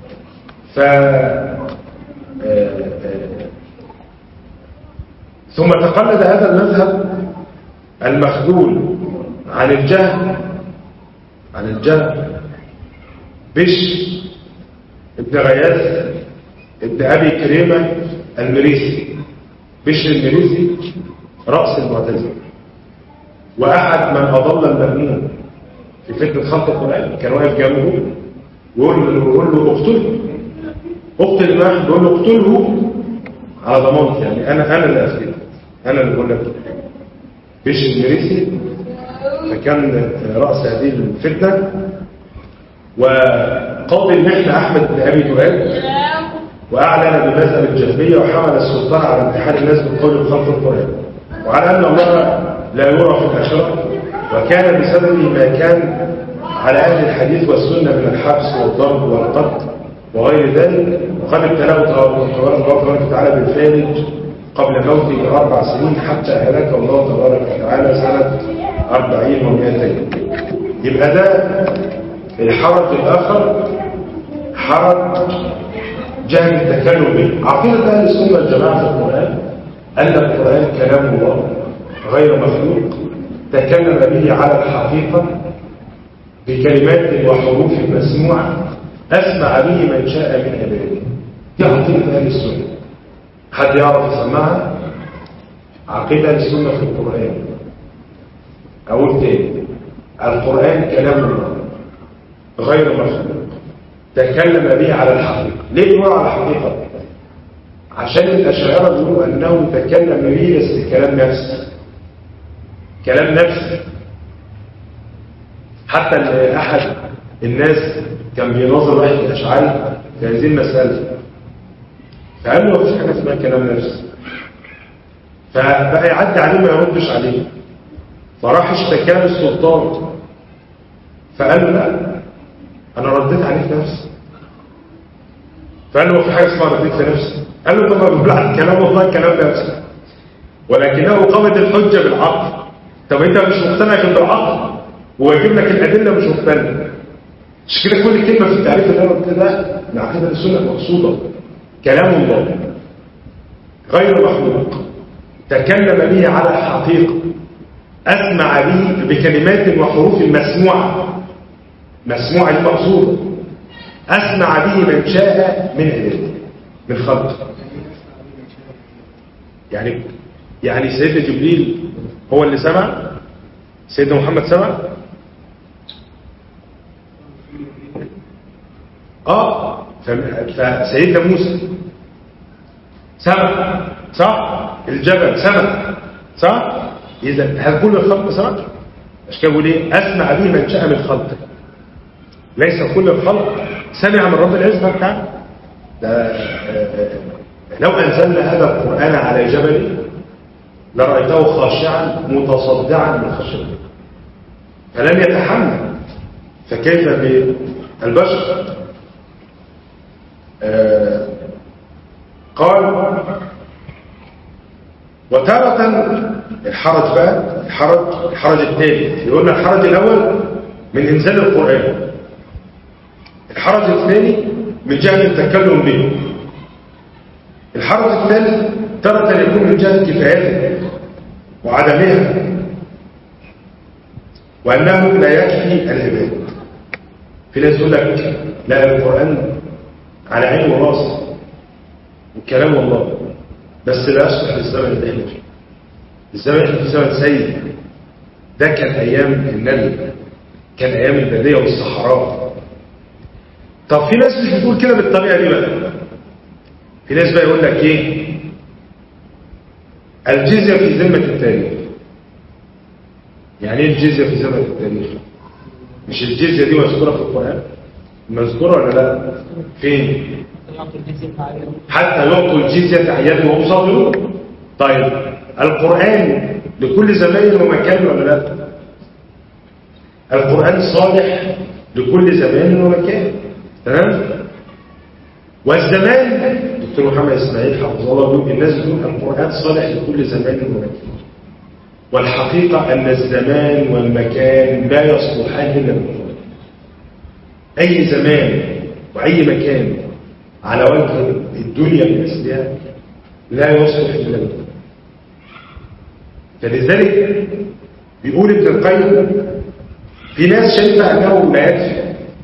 ثم تقلد هذا المذهب المخذول عن الجهم بشر ابن غياث ابن أبي كريمة المريسي. بشر المريسي رأس المعتزلة وأحد من أضل المأمون في فكرة خلق القرآن. كان واقف جنبه ويقول له اقتله، اقتل الواحد، يقول له اقتله على ضمانتي، يعني أنا اللي أفتيه، أنا اللي بقول لك. بشر المريسي فكان رأس هذه الفتنة. وقاضي المحنة أحمد بن أبي دؤاد وأعلن بمذهب الجهمية وحمل السلطان على امتحان الناس بالقول بخلق القرآن، وعلى أن الله لا يرى في الآخرة، وكان بسببه ما كان على أهل الحديث والسنة من الحبس والضرب والقتل وغير ذلك. وقد ابتلاه الله تبارك وتعالى بالفارج قبل موته ب4 سنين حتى هلك الله تبارك وتعالى سنة 40 و200. يبقى ده الحرج الآخر، حرج جهل التكلم به. عقيدة أهل السنة والجماعة في القرآن أن القرآن كلام الله غير مخلوق تكلم به على الحقيقة بكلمات وحروف مسموعة أسمع به من شاء من عباده. دي عقيدة أهل السنة. حد يعرف يسمعها؟ عقيدة أهل السنة في القرآن. أقول تاني، القرآن كلام الله غير مخلوق تكلم به على الحقيقة. ليه يقول على الحقيقة؟ عشان الأشاعرة بيقولوا أنه تكلم به بس كلام نفسي، كلام نفسي. حتى أحد الناس كان بيناظر واحد الأشاعري في هذه المسألة، فقال له مفيش حاجة اسمها كلام نفسي، فبقى يعدي عليه ما يردش عليه، فراح اشتكى له السلطان، فقال له لا أنا رديت عليه في نفسي. فقال له في حاجة اسمها رديت في نفسي؟ قال له طبعا ببلع كلام الله كلام نفسي، ولكنه قامت الحجة بالعقل. طب انت مش مقتنع غير بالعقل ويجيب لك الأدلة مش مقتنع. مش كده كل كلمة في التعريف اللي انا قلت ده من عقيدة السنة مقصودة. كلام الله غير مخلوق تكلم به على الحقيقة أسمع به بكلمات وحروف مسموعة. مسموعة المقصودة أسمع به من شاء من عباده من خلقه. يعني سيدنا جبريل هو اللي سمع؟ سيدنا محمد سمع؟ فسيدنا موسى سمع صح؟ الجبل سمع صح؟ إذا هل كل الخلق سمع؟ مش كده بيقول ايه؟ أسمع به من شاء من خلقه. ليس كل الخلق سمع من رب العزة بتاعه. لو أنزلنا هذا القرآن على جبل لرأيته خاشعا متصدعا من خشية فلم يتحمل، فكيف بالبشر؟ قال وتارة الحرج بقى الحرج الثاني. يقولنا الحرج الأول من إنزال القرآن، الحرج الثاني من جهة التكلم به، الحرج الثالث تارة يكون من جهة كفايته وعدمها وأنه لا يكفي العباد. في ناس يقول لك لا القرآن على عين وراس وكلام الله بس لا يصلح للزمن اللي احنا فيه. الزمن اللي فيه زمن سيء. ده كان أيام النبي، كان أيام البادية والصحراء. طب في ناس مش بتقول كده بالطريقة دي بقى. في ناس بقى يقول لك ايه؟ الجزية في ذمة التاريخ. يعني ايه الجزية في ذمة التاريخ؟ مش الجزية دي مذكورة في القرآن؟ مذكورة ولا لا؟ فين؟ حتى يعطوا الجزية عيال وهم صابرون. طيب القرآن لكل زمان ومكان ولا لا؟ القرآن صالح لكل زمان ومكان، تمام؟ والزمان دكتور محمد اسماعيل حفظه الله بيقول الناس بتقول القرآن صالح لكل زمان ومكان، والحقيقة أن الزمان والمكان لا يصلحان إلا بالقرآن. أي زمان وأي مكان على وجه الدنيا بأسرها لا يصلح إلا بالقرآن. فلذلك بيقول ابن القيم في ناس شايفة أنه لا يكفي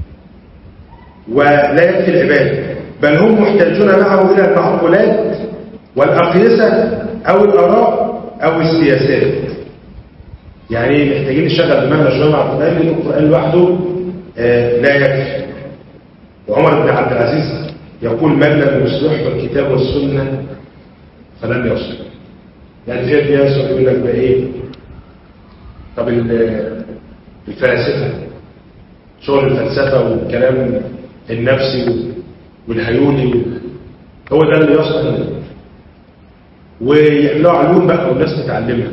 ولا يكفي العبادة، بل هم محتاجون معه إلى المعقولات والأقيسة أو الآراء أو السياسات. يعني محتاجين نشغل دماغنا شوية مع القرآن لأن القرآن لوحده لا يكفي. وعمر بن عبد العزيز يقول من لم يصلح الكتاب والسنة فلم يصلح. يعني فيها سؤال يقول لك بقى إيه؟ طب الفلاسفة، شغل الفلسفة والكلام النفسي والهيولي، هو ده اللي يصلح لنا، ويعملوا علوم بقى والناس تتعلمها.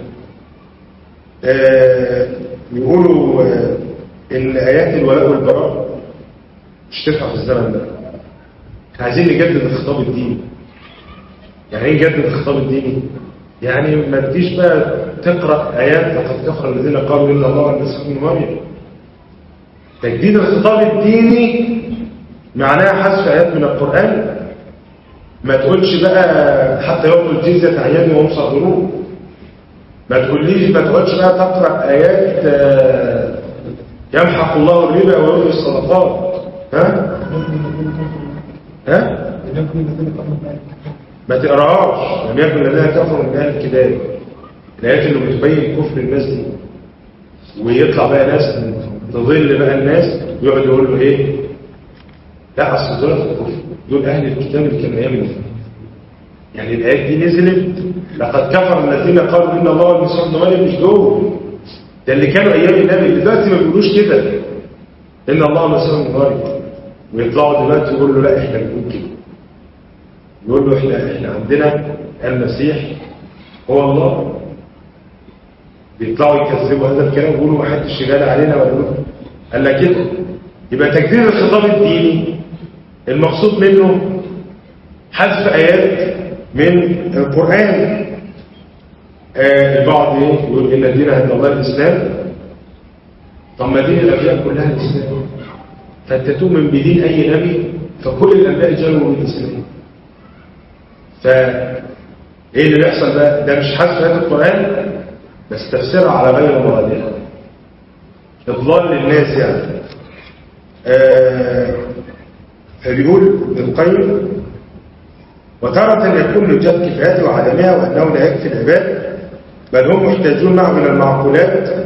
يقولوا ان ايات الولاء والبراء مش تنفع في الزمن ده. احنا عايزين نجدد الخطاب الديني. يعني ايه نجدد الخطاب الديني؟ يعني ما تجيش بقى تقرا ايات لقد كفر الذين قالوا ان الله المسيح ابن مريم. تجديد الخطاب الديني معناها حذف ايات من القران. ما تقولش بقى حتى يوم الجزيه عيان وهم صغرون. ما تقولش بقى تقرا ايات يمحق الله الربا ويربي الصدقات. ها ما تقراهاش. لم يكن الذين كفروا من اهل الكتاب، الايات اللي بتبين كفر الناس دي. ويطلع بقى ناس تضل بقى الناس ويقعد يقول له ايه؟ لا اصل دول الكفر، دول اهل الكتاب اللي كانوا يامنوا. يعني الايات دي نزلت لقد كفر الذين قالوا ان الله المسيح ابن مريم، مش دول، ده اللي كانوا ايام النبي. دلوقتي ما بيقولوش كده ان الله المسيح ابن مريم، ويطلعوا دلوقتي يقولوا لا احنا بنقول كده. يقول له احنا عندنا المسيح هو الله. بيطلعوا يكذبوا هذا الكلام ويقولوا ما حدش شغال علينا ولا له. قال لك كده. يبقى تجديد الخطاب الديني المقصود منه حذف ايات من القران. البعض يقول ان الدين عند الله الاسلام. طب ما دين الانبياء كلها الاسلام، فانت تؤمن بدين اي نبي، فكل الانبياء جاءوا من الاسلام. فايه اللي بيحصل بقى؟ ده مش حذف ايات القران بس تفسيرها على غير مرادها، اضلال للناس يعني. فبيقول ابن القيم: وتارة يكون لجهة كفايته وعدمها وأنه لا يكفي العباد، بل هم محتاجون معه من المعقولات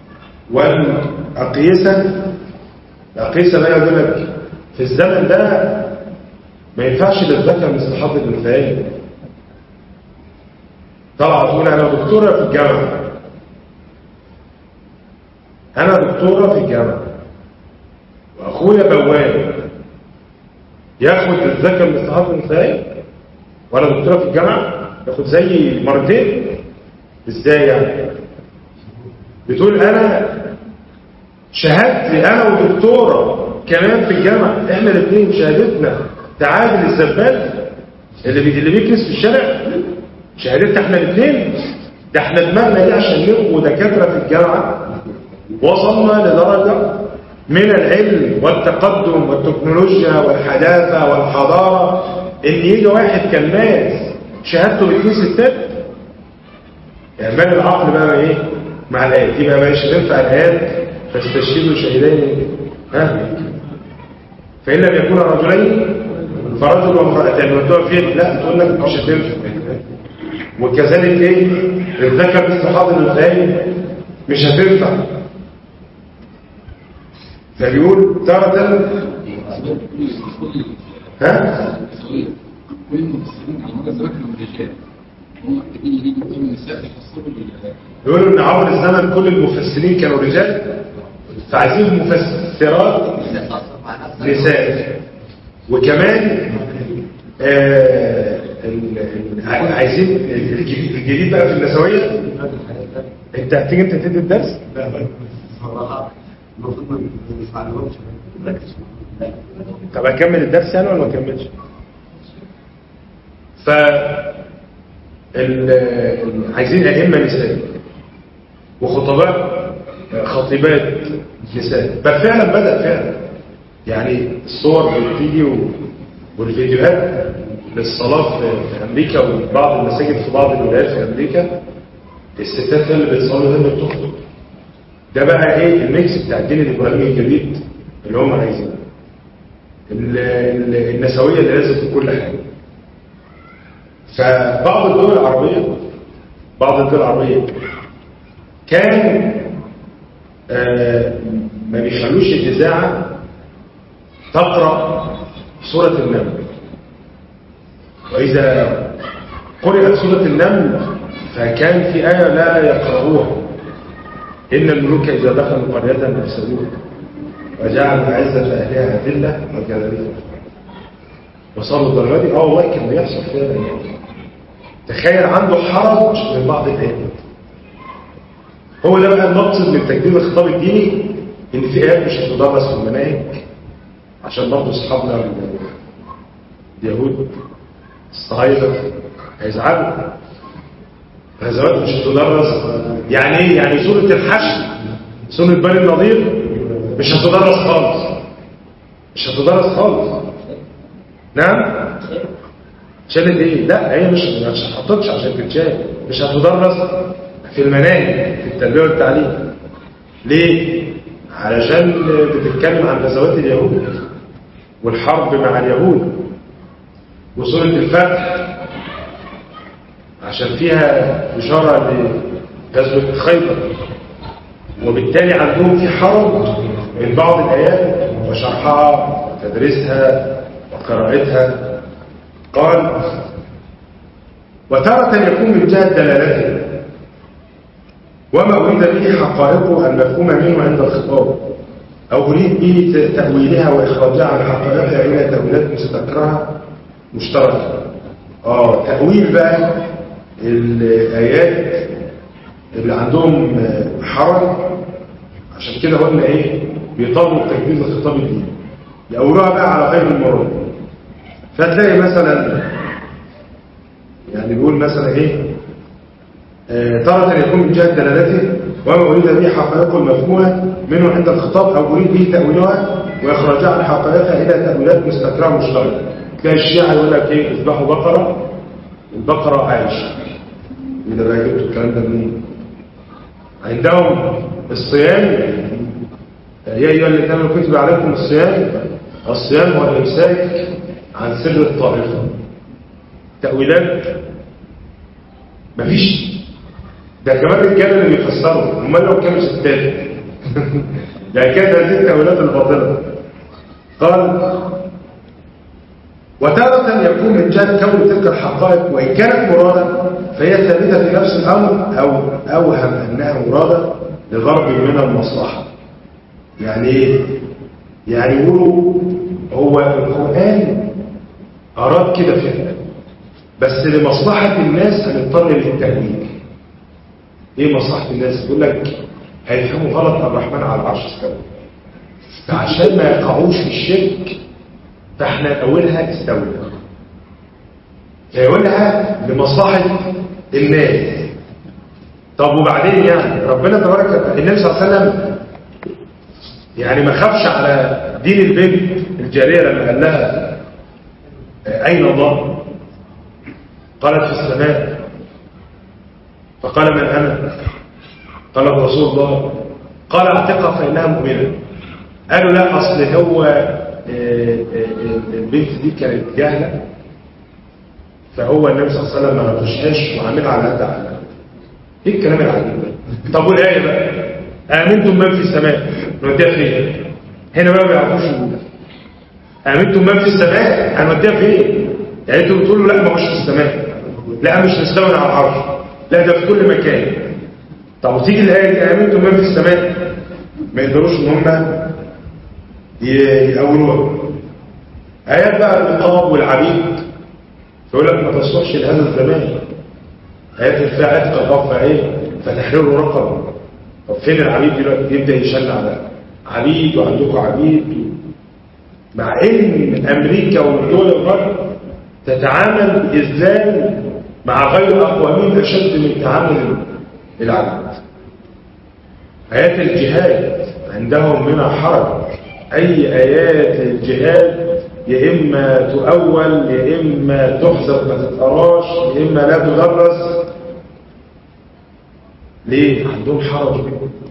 والأقيسة. الأقيسة بقى يقول لك في الزمن ده ما ينفعش للذكر مثل حظ الأنثيين. طلع تقول أنا دكتورة في الجامعة، أنا دكتورة في الجامعة وأخويا بواب، ياخد الذكر مثل حظ الأنثيين وأنا دكتورة في الجامعة ياخد زي مرتين؟ إزاي يعني؟ بتقول أنا شهادتي أنا ودكتورة كمان في الجامعة، إحنا الاثنين شهادتنا تعادل الزبال اللي بيكنس في الشارع. شهادتنا إحنا الاثنين. ده إحنا دماغنا دي عشان نبقوا دكاترة في الجامعة وصلنا لدرجة من العلم والتقدم والتكنولوجيا والحداثة والحضارة إن يجي واحد كالناس شهادته باتنين ستات. يعني مال العقل بقى إيه مع الآيات؟ يبقى مش تنفع الآيات فاستشهدوا شهيدين فإن لم يكون رجلين فرجل وامرأتان. وتقول فين؟ لا تقول لك مش هتنفع. وكذلك ايه الذكر مثل حظ الأنثيين مش هتنفع. فبيقول تارة كل المفسرين على مدى الزمن كانوا رجال، هم محتاجين يجيبوا كل النساء يفسروا يقولوا ان عبر الزمن كل المفسرين كانوا رجال، فعايزين مفسرات نساء. وكمان عايزين الجديد بقى في النسوية. انت هتيجي انت تدي الدرس؟ لا صراحة المفروض ما نسمعلهمش. طب اكمل الدرس يعني ولا ما اكملش؟ عايزين ائمه نساء خطيبات نساء. بل فعلا بدأ فعلا يعني الصور اللي بتيجي والفيديوهات للصلاة في أمريكا وبعض المساجد في بعض الولايات في أمريكا، الستات اللي بيتصلوا هنا بتخطب. ده بقى ايه الميكس بتاع الدين الإبراهيمي الجديد اللي هم عايزينه، النسوية اللي لازم في كل حاجة. فبعض الدول العربية كان ما بيخلوش الإذاعة تقرأ سورة النمل، وإذا قرأت سورة النمل فكان في آية لا يقرأوها إن الملوك إذا دخلوا قرية أفسدوها وجعلوا عزة أهلها أذلة وكذلك وصلوا الدرجة دي. والله كان بيحصل فيها. تخيل عنده حرج من بعض الآيات. هو ده بقى المقصد من تجديد الخطاب الديني، إن في آيات مش هتدرس في المناهج عشان برضه أصحابنا اليهود الصهاينة هيزعلوا. غزوات مش هتدرس يعني ايه؟ يعني سورة الحشر، سورة بني النضير مش هتدرس خالص، مش هتدرس خالص. نعم شالت ايه؟ لا هي مش هتحطتش عشان تتشال، مش هتدرس في المناهج في التربية والتعليم. ليه؟ علشان بتتكلم عن غزوات اليهود والحرب مع اليهود، وسورة الفتح عشان فيها إشارة لغزوة خيبر، وبالتالي عندهم في حرج من بعض الآيات وشرحها وتدريسها وقراءتها. قال وتارة يكون من جهة دلالته وما أريد به حقائقه المفهوم منه عند الخطاب، أو أريد به تأويلها وإخراجها عن حقائقها إلى تأويلات مستكرهة مشتركة. تأويل بقى الآيات اللي عندهم حرج، عشان كده قلنا ايه؟ بيطالبوا بتجديد الخطاب الديني، يقولوها بقى على غير المراد. فتلاقي مثلا يعني بيقول مثلا ايه؟ تارة يكون من جهة دلالته وما أريد به حقائقه المفهومة منه عند الخطاب، أو أريد به تأويلها وإخراجها عن حقائقها إلى تأويلات مستكرهة مشتركة. تلاقي الشيعة يقول لك ايه؟ اذبحوا بقرة، البقرة عايشة. إذا بقى جبتوا الكلام ده منين؟ عندهم الصيام، يا أيها الذين آمنوا كتب عليكم الصيام هو الإمساك عن سر الطائفة. تأويلات مفيش. ده كمان الرجاله اللي بيفسروا، امال لو كانوا ستات يعني كانت هذه التأويلات الباطلة. قال وتارة يكون من جهة كون تلك الحقائق وإن كانت مرادة فهي ثابتة في نفس الأمر، أو أوهم أنها مرادة لغرض من المصلحة. يعني إيه؟ يعني يقولوا هو القرآن أراد كده فعلا، بس لمصلحة الناس هنضطر للتأويل. إيه مصلحة الناس؟ يقول لك هيفهموا غلط الرحمن على العرش استوى، فعشان ما يقعوش في الشرك فاحنا نقولها استوى، فيقولها لمصلحة الناس. طب وبعدين يعني ربنا تبارك وتعالى النبي صلى الله عليه وسلم يعني ما خافش على دين البنت الجارية لما قال لها أين الله؟ قالت في السماء. فقال من أنا؟ قال رسول الله. قال اعتقها فإنها مؤمنة. قالوا لا أصل هو البنت دي كانت جاهلة، فهو النبي صلى الله عليه وسلم ما ناقشهاش وعامل على قد عقلها. ايه الكلام العجيب ده؟ طب والآية بقى آمنتم من في السماء نوديها فين؟ هنا بقى ما بيعرفوش يقولوا آمنتم من في السماء هنوديها فين؟ يعني انتوا بتقولوا لا ما هوش في السماء، لا مش مستوى على العرش، لا ده في كل مكان. طب وتيجي الآية دي آمنتم من في السماء ما يقدروش ان هم يقولوها. آيات بقى الرقاب والعبيد يقول لك ما تصلحش لهذا الزمان. آيات الفاعل قد ايه فتحرير رقبه. طب فين العبيد دلوقتي؟ يبدا يشن على عبيد وعندكم عبيد، مع ان امريكا والدول الغرب تتعامل بإذلال مع غير اقوامين اشد من تعامل العبيد. آيات الجهاد عندهم منها حرج. اي آيات الجهاد يا إما تؤول يا إما تحذف ما تتقراش يا إما لا تدرس. ليه؟ عندهم حرج.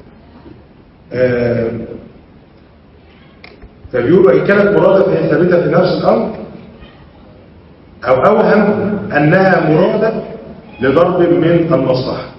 فبيقولوا إن كانت مرادة فهي ثابتة في نفس الأمر، أو أوهم أنها مرادة لضرب من المصلحة.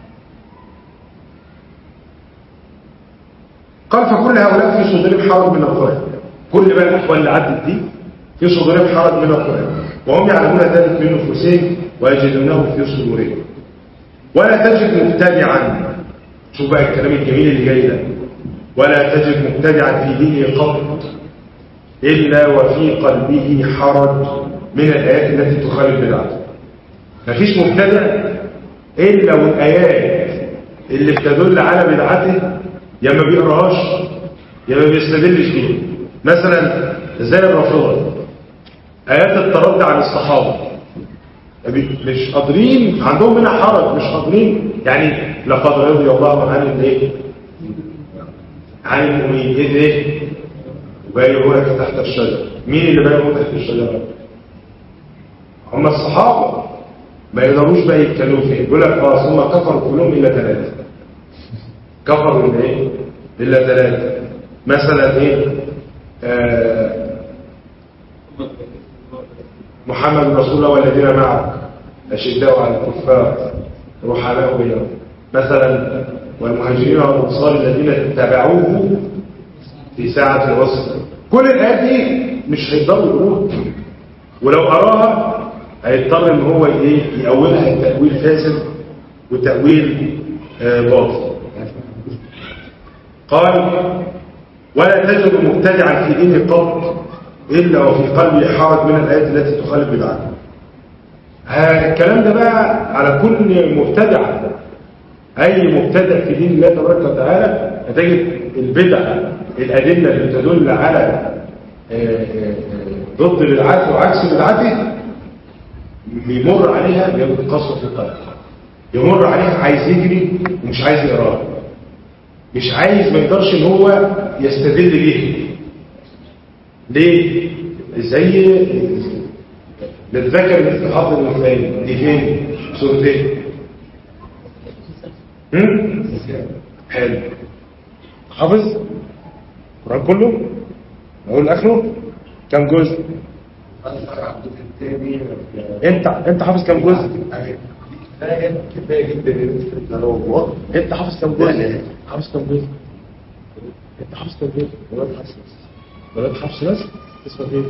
قال فكل هؤلاء في صدورهم حرج من القرآن. كل بقى الأحوال اللي عدت دي في صدورهم حرج من القرآن، وهم يعلمون ذلك من نفوسهم ويجدونه في صدورهم. ولا تجد مبتدعا شوف بقى الكلام الجميل اللي جاي ده. ولا تجد مبتدعا في دينه قط إلا وفي قلبه حرج من الآيات التي تخالف بدعته. مفيش مبتدع إلا والآيات اللي بتدل على بدعته يا ما بيقراهاش يا ما بيستدلش بيها. مثلا زي الرافضة، آيات التردي عن الصحابة مش قادرين، عندهم منها حرج، مش قادرين يعني. لقد رضي الله عن الايه؟ عن المؤمنين ايه ده؟ وبايعونك تحت الشجره. مين اللي بايعوا تحت الشجره؟ هم الصحابه. ما يقدروش بقى يتكلموا فيه، يقول لك ثم كفروا كلهم الا ثلاثه. كفروا من ايه؟ الا ثلاثه. مثلا ايه؟ محمد رسول الله والذين معه أشداء على الكفار رحماء بينهم. مثلا والمهاجرين والأنصار الذين اتبعوه في ساعة العسر. كل الآيات دي مش هيقدروا يقولوها، ولو قراها هيضطر ان هو يأولها تأويل فاسد وتأويل باطل. قال ولا تجد مبتدعا في دين قط إلا وفي قلبه حرج من الآيات التي تخالف بدعته. الكلام ده بقى على كل مبتدع. أي مبتدع في دين الله تبارك وتعالى هتجد البدع الأدلة اللي تدل على ضد بدعته وعكس بدعته بيمر عليها بياخد قسوة في القلب، يمر عليها عايز يجري ومش عايز يقراها، مش عايز، ما يقدرش ان هو يستدل بيه. ليه؟ زي للذكر مثل حظ الانثيين. دي فين؟ سورتين. حلو. حافظ القرآن كله؟ نقول اخره كم جزء؟ انت حافظ كم جزء؟ كفايه جدا. انت حافظ كم جزء؟ حافظ كم جزء؟ انت حافظ كم جزء؟ ولاد حفص بس. اسمك ايه؟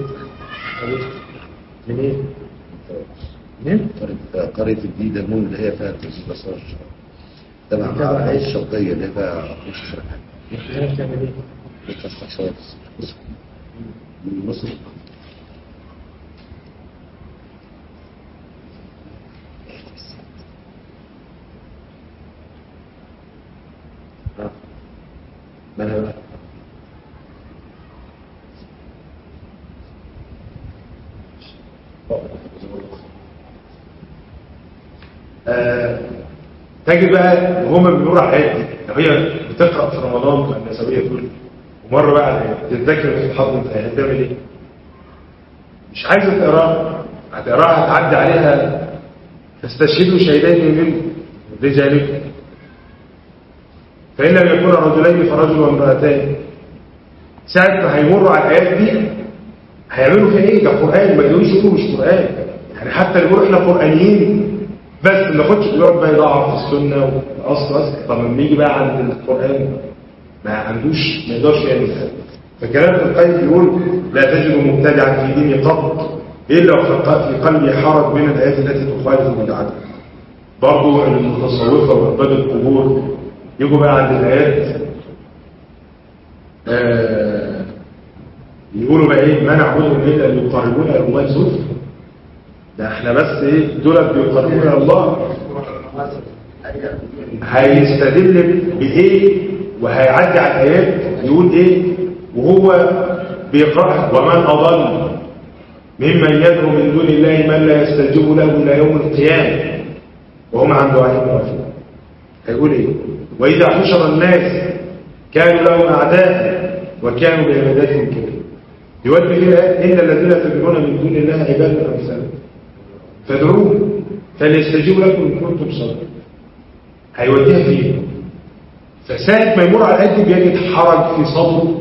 من ايه؟ منين؟ قرية الجديدة المهم اللي هي فيها بصر تبع عيش الشرقية اللي هي فيها مش شرقية. انت بتعمل ايه؟ بتصلح شوية من مصر. مالها بقى؟ تجد بقى هما بيمروا على الآيات دي. لو هي بتقرأ في رمضان النسوية تقول ومرة بقى على الآيات تتذكر في الحظ انت هتعمل ايه؟ مش عايزة تقراها، هتقراها هتعدي عليها تستشهدوا شهيدين من رجالكم فإن لم يكون رجلين فرجل وامرأتان. ساعة ما هيمروا على الآيات دي هيعملوا فيها ايه؟ ده قرآن، ما يقولوش يقولوا مش قرآن. يعني حتى اللي بيقولوا احنا قرآنيين بس ما ناخدش بيقعد بقى يضعف في السنة والاصل. طب لما يجي بقى عند القرآن ما عندوش، ما يقدرش يعمل كده. فكلام ابن القيم يقول لا تجد مبتدعا في دين قط الا وفي قلبه حرج من الآيات التي تخالف بدعته. برضه المتصوفة وعباد القبور يجوا بقى عند الآيات يقولوا بقى ايه؟ ما نعبدهم الا ليقربونا الى الله زلفى. ده احنا بس ايه؟ دول بيقربونا الى الله. هيستدل بايه وهيعدي على الايات يقول ايه وهو بيقرأ؟ ومن اضل ممن يدعو من دون الله من لا يستجيب له الى يوم القيامه وهم عن دعائهم غافلون. هيقول ايه؟ واذا حشر الناس كانوا لهم اعداء وكانوا بعباداتهم كافرين. يودي فيها ان الذين تدعون من دون الله عباد امثالكم فادعوهم فليستجيبوا لكم ان كنتم صادقين. هيوديها فين؟ فساعة ما يمر على الآيات دي بيجد حرج في صدره،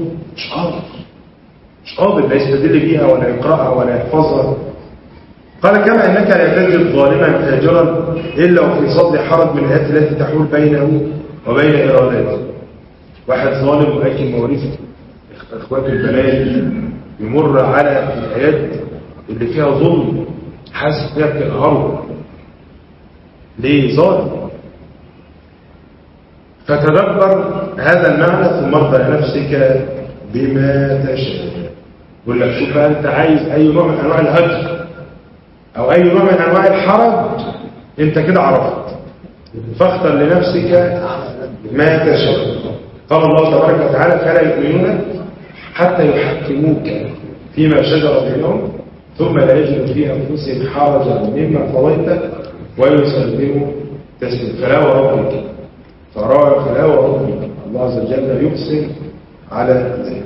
مش قادر لا يستدل بيها ولا يقرأها ولا يحفظها. قال كما انك لا تجد ظالما فاجرا الا وفي صدر حرج من الآيات التي تحول بينه وبين اراداته. واحد ظالم واكل مواريث اخواته البنات يمر على الآيات اللي فيها ظلم حاسس فيها بتقهره. ليه؟ ظالم. فتدبر هذا المعنى ثم ارضى لنفسك بما تشاء. يقول لك شوف أنت عايز أي نوع من أنواع الهجر أو أي نوع من أنواع الحرج، أنت كده عرفت، فاختر لنفسك ما تشاء. قال الله تبارك وتعالى فلا يؤمنون حتى يحكموك فيما شجر بينهم ثم لا يجدوا في أنفسهم حرجا مما قضيت ويسلموا تسليما. فلا وربك فلا وربك الله عز وجل يقسم على ذلك.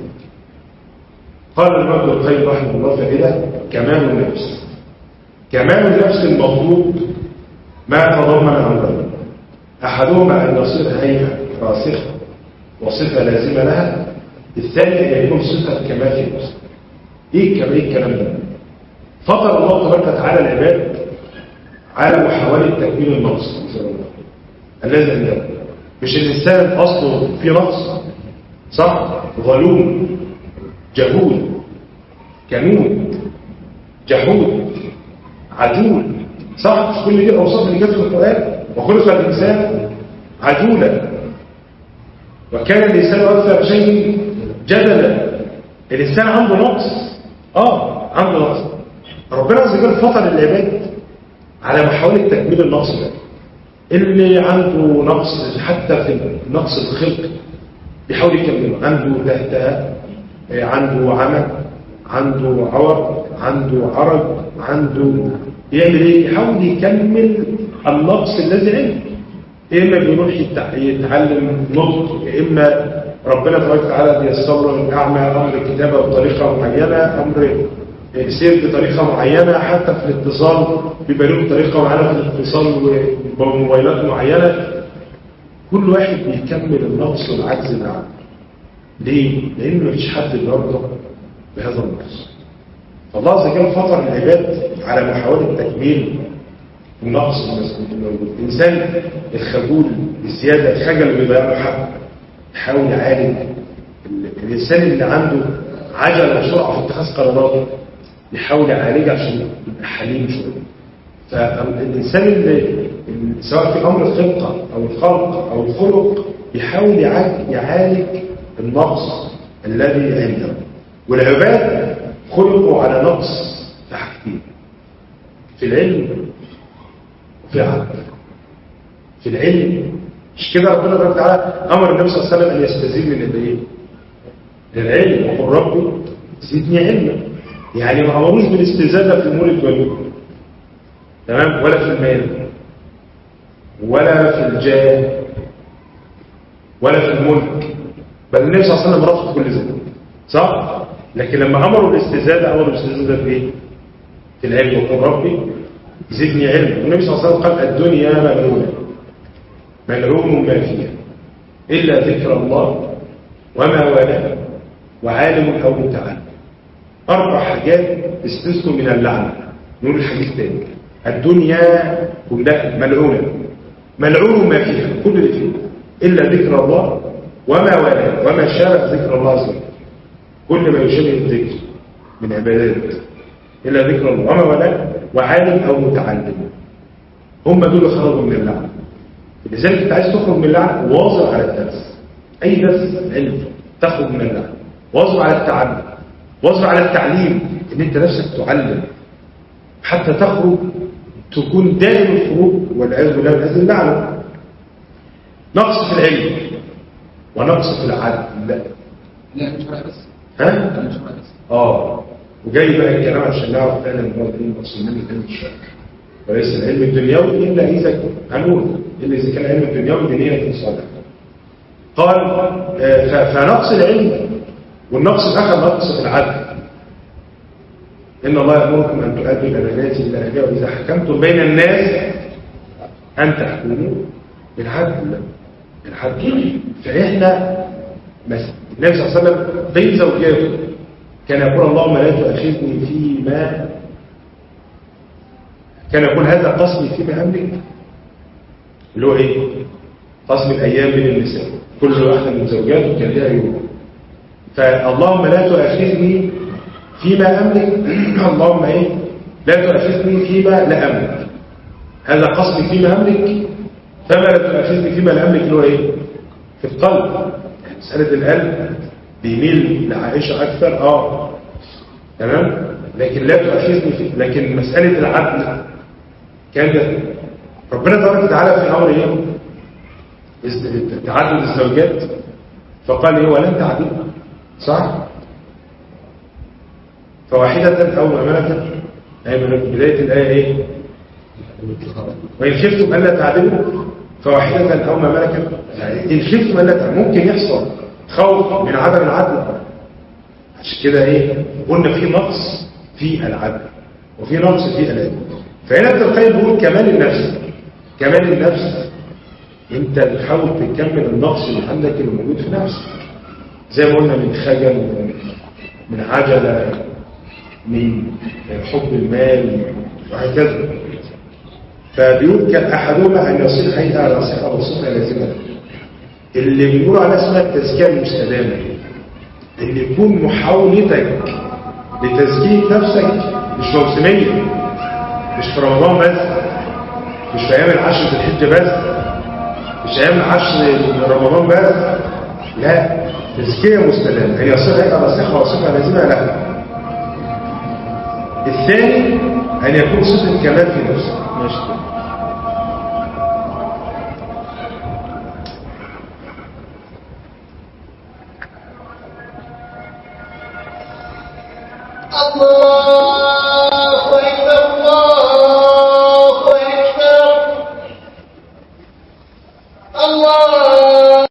قال الإمام ابن القيم رحمه الله فإذا كمال النفس، كمال النفس المطلوب ما تضمن أمرين، أحدهما أن يصير هيئة راسخة وصفة لازمة لها، الثاني أن يكون صفة كمال في النفس. إيه الكلام ده؟ فطر الله تبارك وتعالى العباد على محاولة تكميل النقص الذي عندهم. مش الإنسان أصله في نقص، صح؟ ظلوم، جهول، كنود، جحود، عجول، صح؟ مش كل دي الأوصاف اللي جت في القرآن؟ وخلق الإنسان عجولا وكان الإنسان أكثر شيء جدلا. الإنسان عنده نقص، عنده نقص. ربنا عز وجل فطر العباد على محاولة تكميل النقص ده. اللي عنده نقص حتى في نقص الخلق بيحاول يكمله، عنده تهتها، عنده عمى، عنده عور، عنده عرج، عنده يعمل ايه؟ يحاول يكمل النقص الذي عنده. اما بيروح يتعلم نطق، اما ربنا تبارك وتعالى بيسر له الاعمى امر الكتابه بطريقه معينه، امر سير بطريقه معينه، حتى في الاتصال بيبقى له طريقه معينه في الاتصال وموبايلات معينه. كل واحد بيكمل النقص والعجز اللي عنده. ليه؟ لان مفيش حد بيرضى بهذا النقص. فالله عز وجل فطر العباد على محاوله تكميل النقص الموجود. الانسان الخجول الزياده، الخجل اللي بيضيع له حق، يحاول يعالج. الانسان اللي عنده عجله وسرعه في اتخاذ قرارات يحاول يعالجها عشان يبقى حليم شويه. فالانسان اللي سواء في امر الخلقه او الخلق او الخلق يحاول يعالج النقص الذي عنده. والعباد خلقوا على نقص في حاجتين، في العلم وفي العقل. في العلم مش كده ربنا سبحانه وتعالى امر النبي صلى الله عليه وسلم ان يستزيد من الايه؟ العلم. وقل ربي زدني علما. يعني ما امروش بالاستزاده في امور الدنيا، تمام، ولا في المال ولا في الجاه ولا في الملك، بل النبي صلى الله عليه وسلم رفض كل ذلك، صح؟ لكن لما امروا بالاستزاده امروا بالاستزاده في ايه؟ في العلم. وقل ربي زدني علما. والنبي صلى الله عليه وسلم قال الدنيا ملعونه ملعون ما فيها الا ذكر الله وما والاه وعالم او متعلم. 4 حاجات استثنوا من اللعنه. نقول الحديث تاني، الدنيا كلها ملعونه ملعون ما فيها، كل اللي فيها الا ذكر الله وما والاه وما شابه ذكر الله عز وجل، كل ما يشابه الذكر من عبادات الا ذكر الله وما والاه وعالم او متعلم. هم دول خرجوا من اللعنه. لذلك انت عايز تخرج من اللعنه واظب على الدرس، اي درس علم تخرج من اللعنه، واظب على التعلم، واظب على التعليم، ان انت نفسك تعلم حتى تخرج تكون دائم الخروج والعياذ بالله من هذه اللعنه. نقص في العلم ونقص في العدل. لا مش فرق بس. مش فرق بس. وجاي بقى الكلام عشان نعرف فعلا المراد ايه المقصود من العلم الشرعي وليس العلم الدنيوي، الا اذا هنقول الا اذا كان العلم الدنيوي بنيه صالحه. قال فنقص العلم والنقص الاخر نقص في العدل. ان الله يامركم ان تؤدوا الامانات الى اهلها واذا حكمتم بين الناس ان تحكموا بالعدل. فاحنا مثلا النبي صلى الله عليه وسلم بين زوجاته كان يقول اللهم لا تؤاخذني فيما، كان يقول هذا قسمي فيما املك، اللي هو ايه؟ قسم الايام بين النساء، كل واحده من زوجاته كان لها يوم. فاللهم لا تؤاخذني فيما املك، اللهم ايه؟ لا تؤاخذني فيما لا املك. هذا قسمي فيما املك، فما لا تؤاخذني فيما لا املك اللي هو ايه؟ في القلب. يعني مسألة القلب بيميل لعائشة أكثر تمام، لكن لا تؤاخذني فيه. لكن مسألة العدل كان ربنا تبارك وتعالى في أمر إيه؟ تعدد الزوجات، فقال إيه؟ ولن تعدلوا، صح؟ فواحدة أو ما ملكت أيمانكم. بداية الآية إيه؟ وإن خفتم ألا تعدلوا فواحدة أو ما ملكت. إن خفتم ألا تعدلوا ممكن يحصل خوف من عدم العدل، عشان كده إيه؟ قلنا في نقص في العدل وفي نقص في العدل. فهنا ابن القيم بيقول كمال النفس. كمال النفس انت بتحاول تكمل النقص اللي عندك اللي موجود في نفسك، زي ما قلنا من خجل، من عجله، من حب المال وهكذا. فبيقول كان احدهما ان يصير هيئه على صحه وصفه لازمه، اللي بيقولوا على اسمها التزكيه المستدامه، ان يكون محاولتك لتزكيه نفسك مش موسميه، مش في رمضان بس، مش في ايام العشر ذي الحجه بس، مش ايام العشر رمضان بس، لا، تزكيه مستدامه، ان يصير هيئه على صحه وصفه لازمه له. الثاني ان يكون صفه كمال في نفسك. ماشي. الله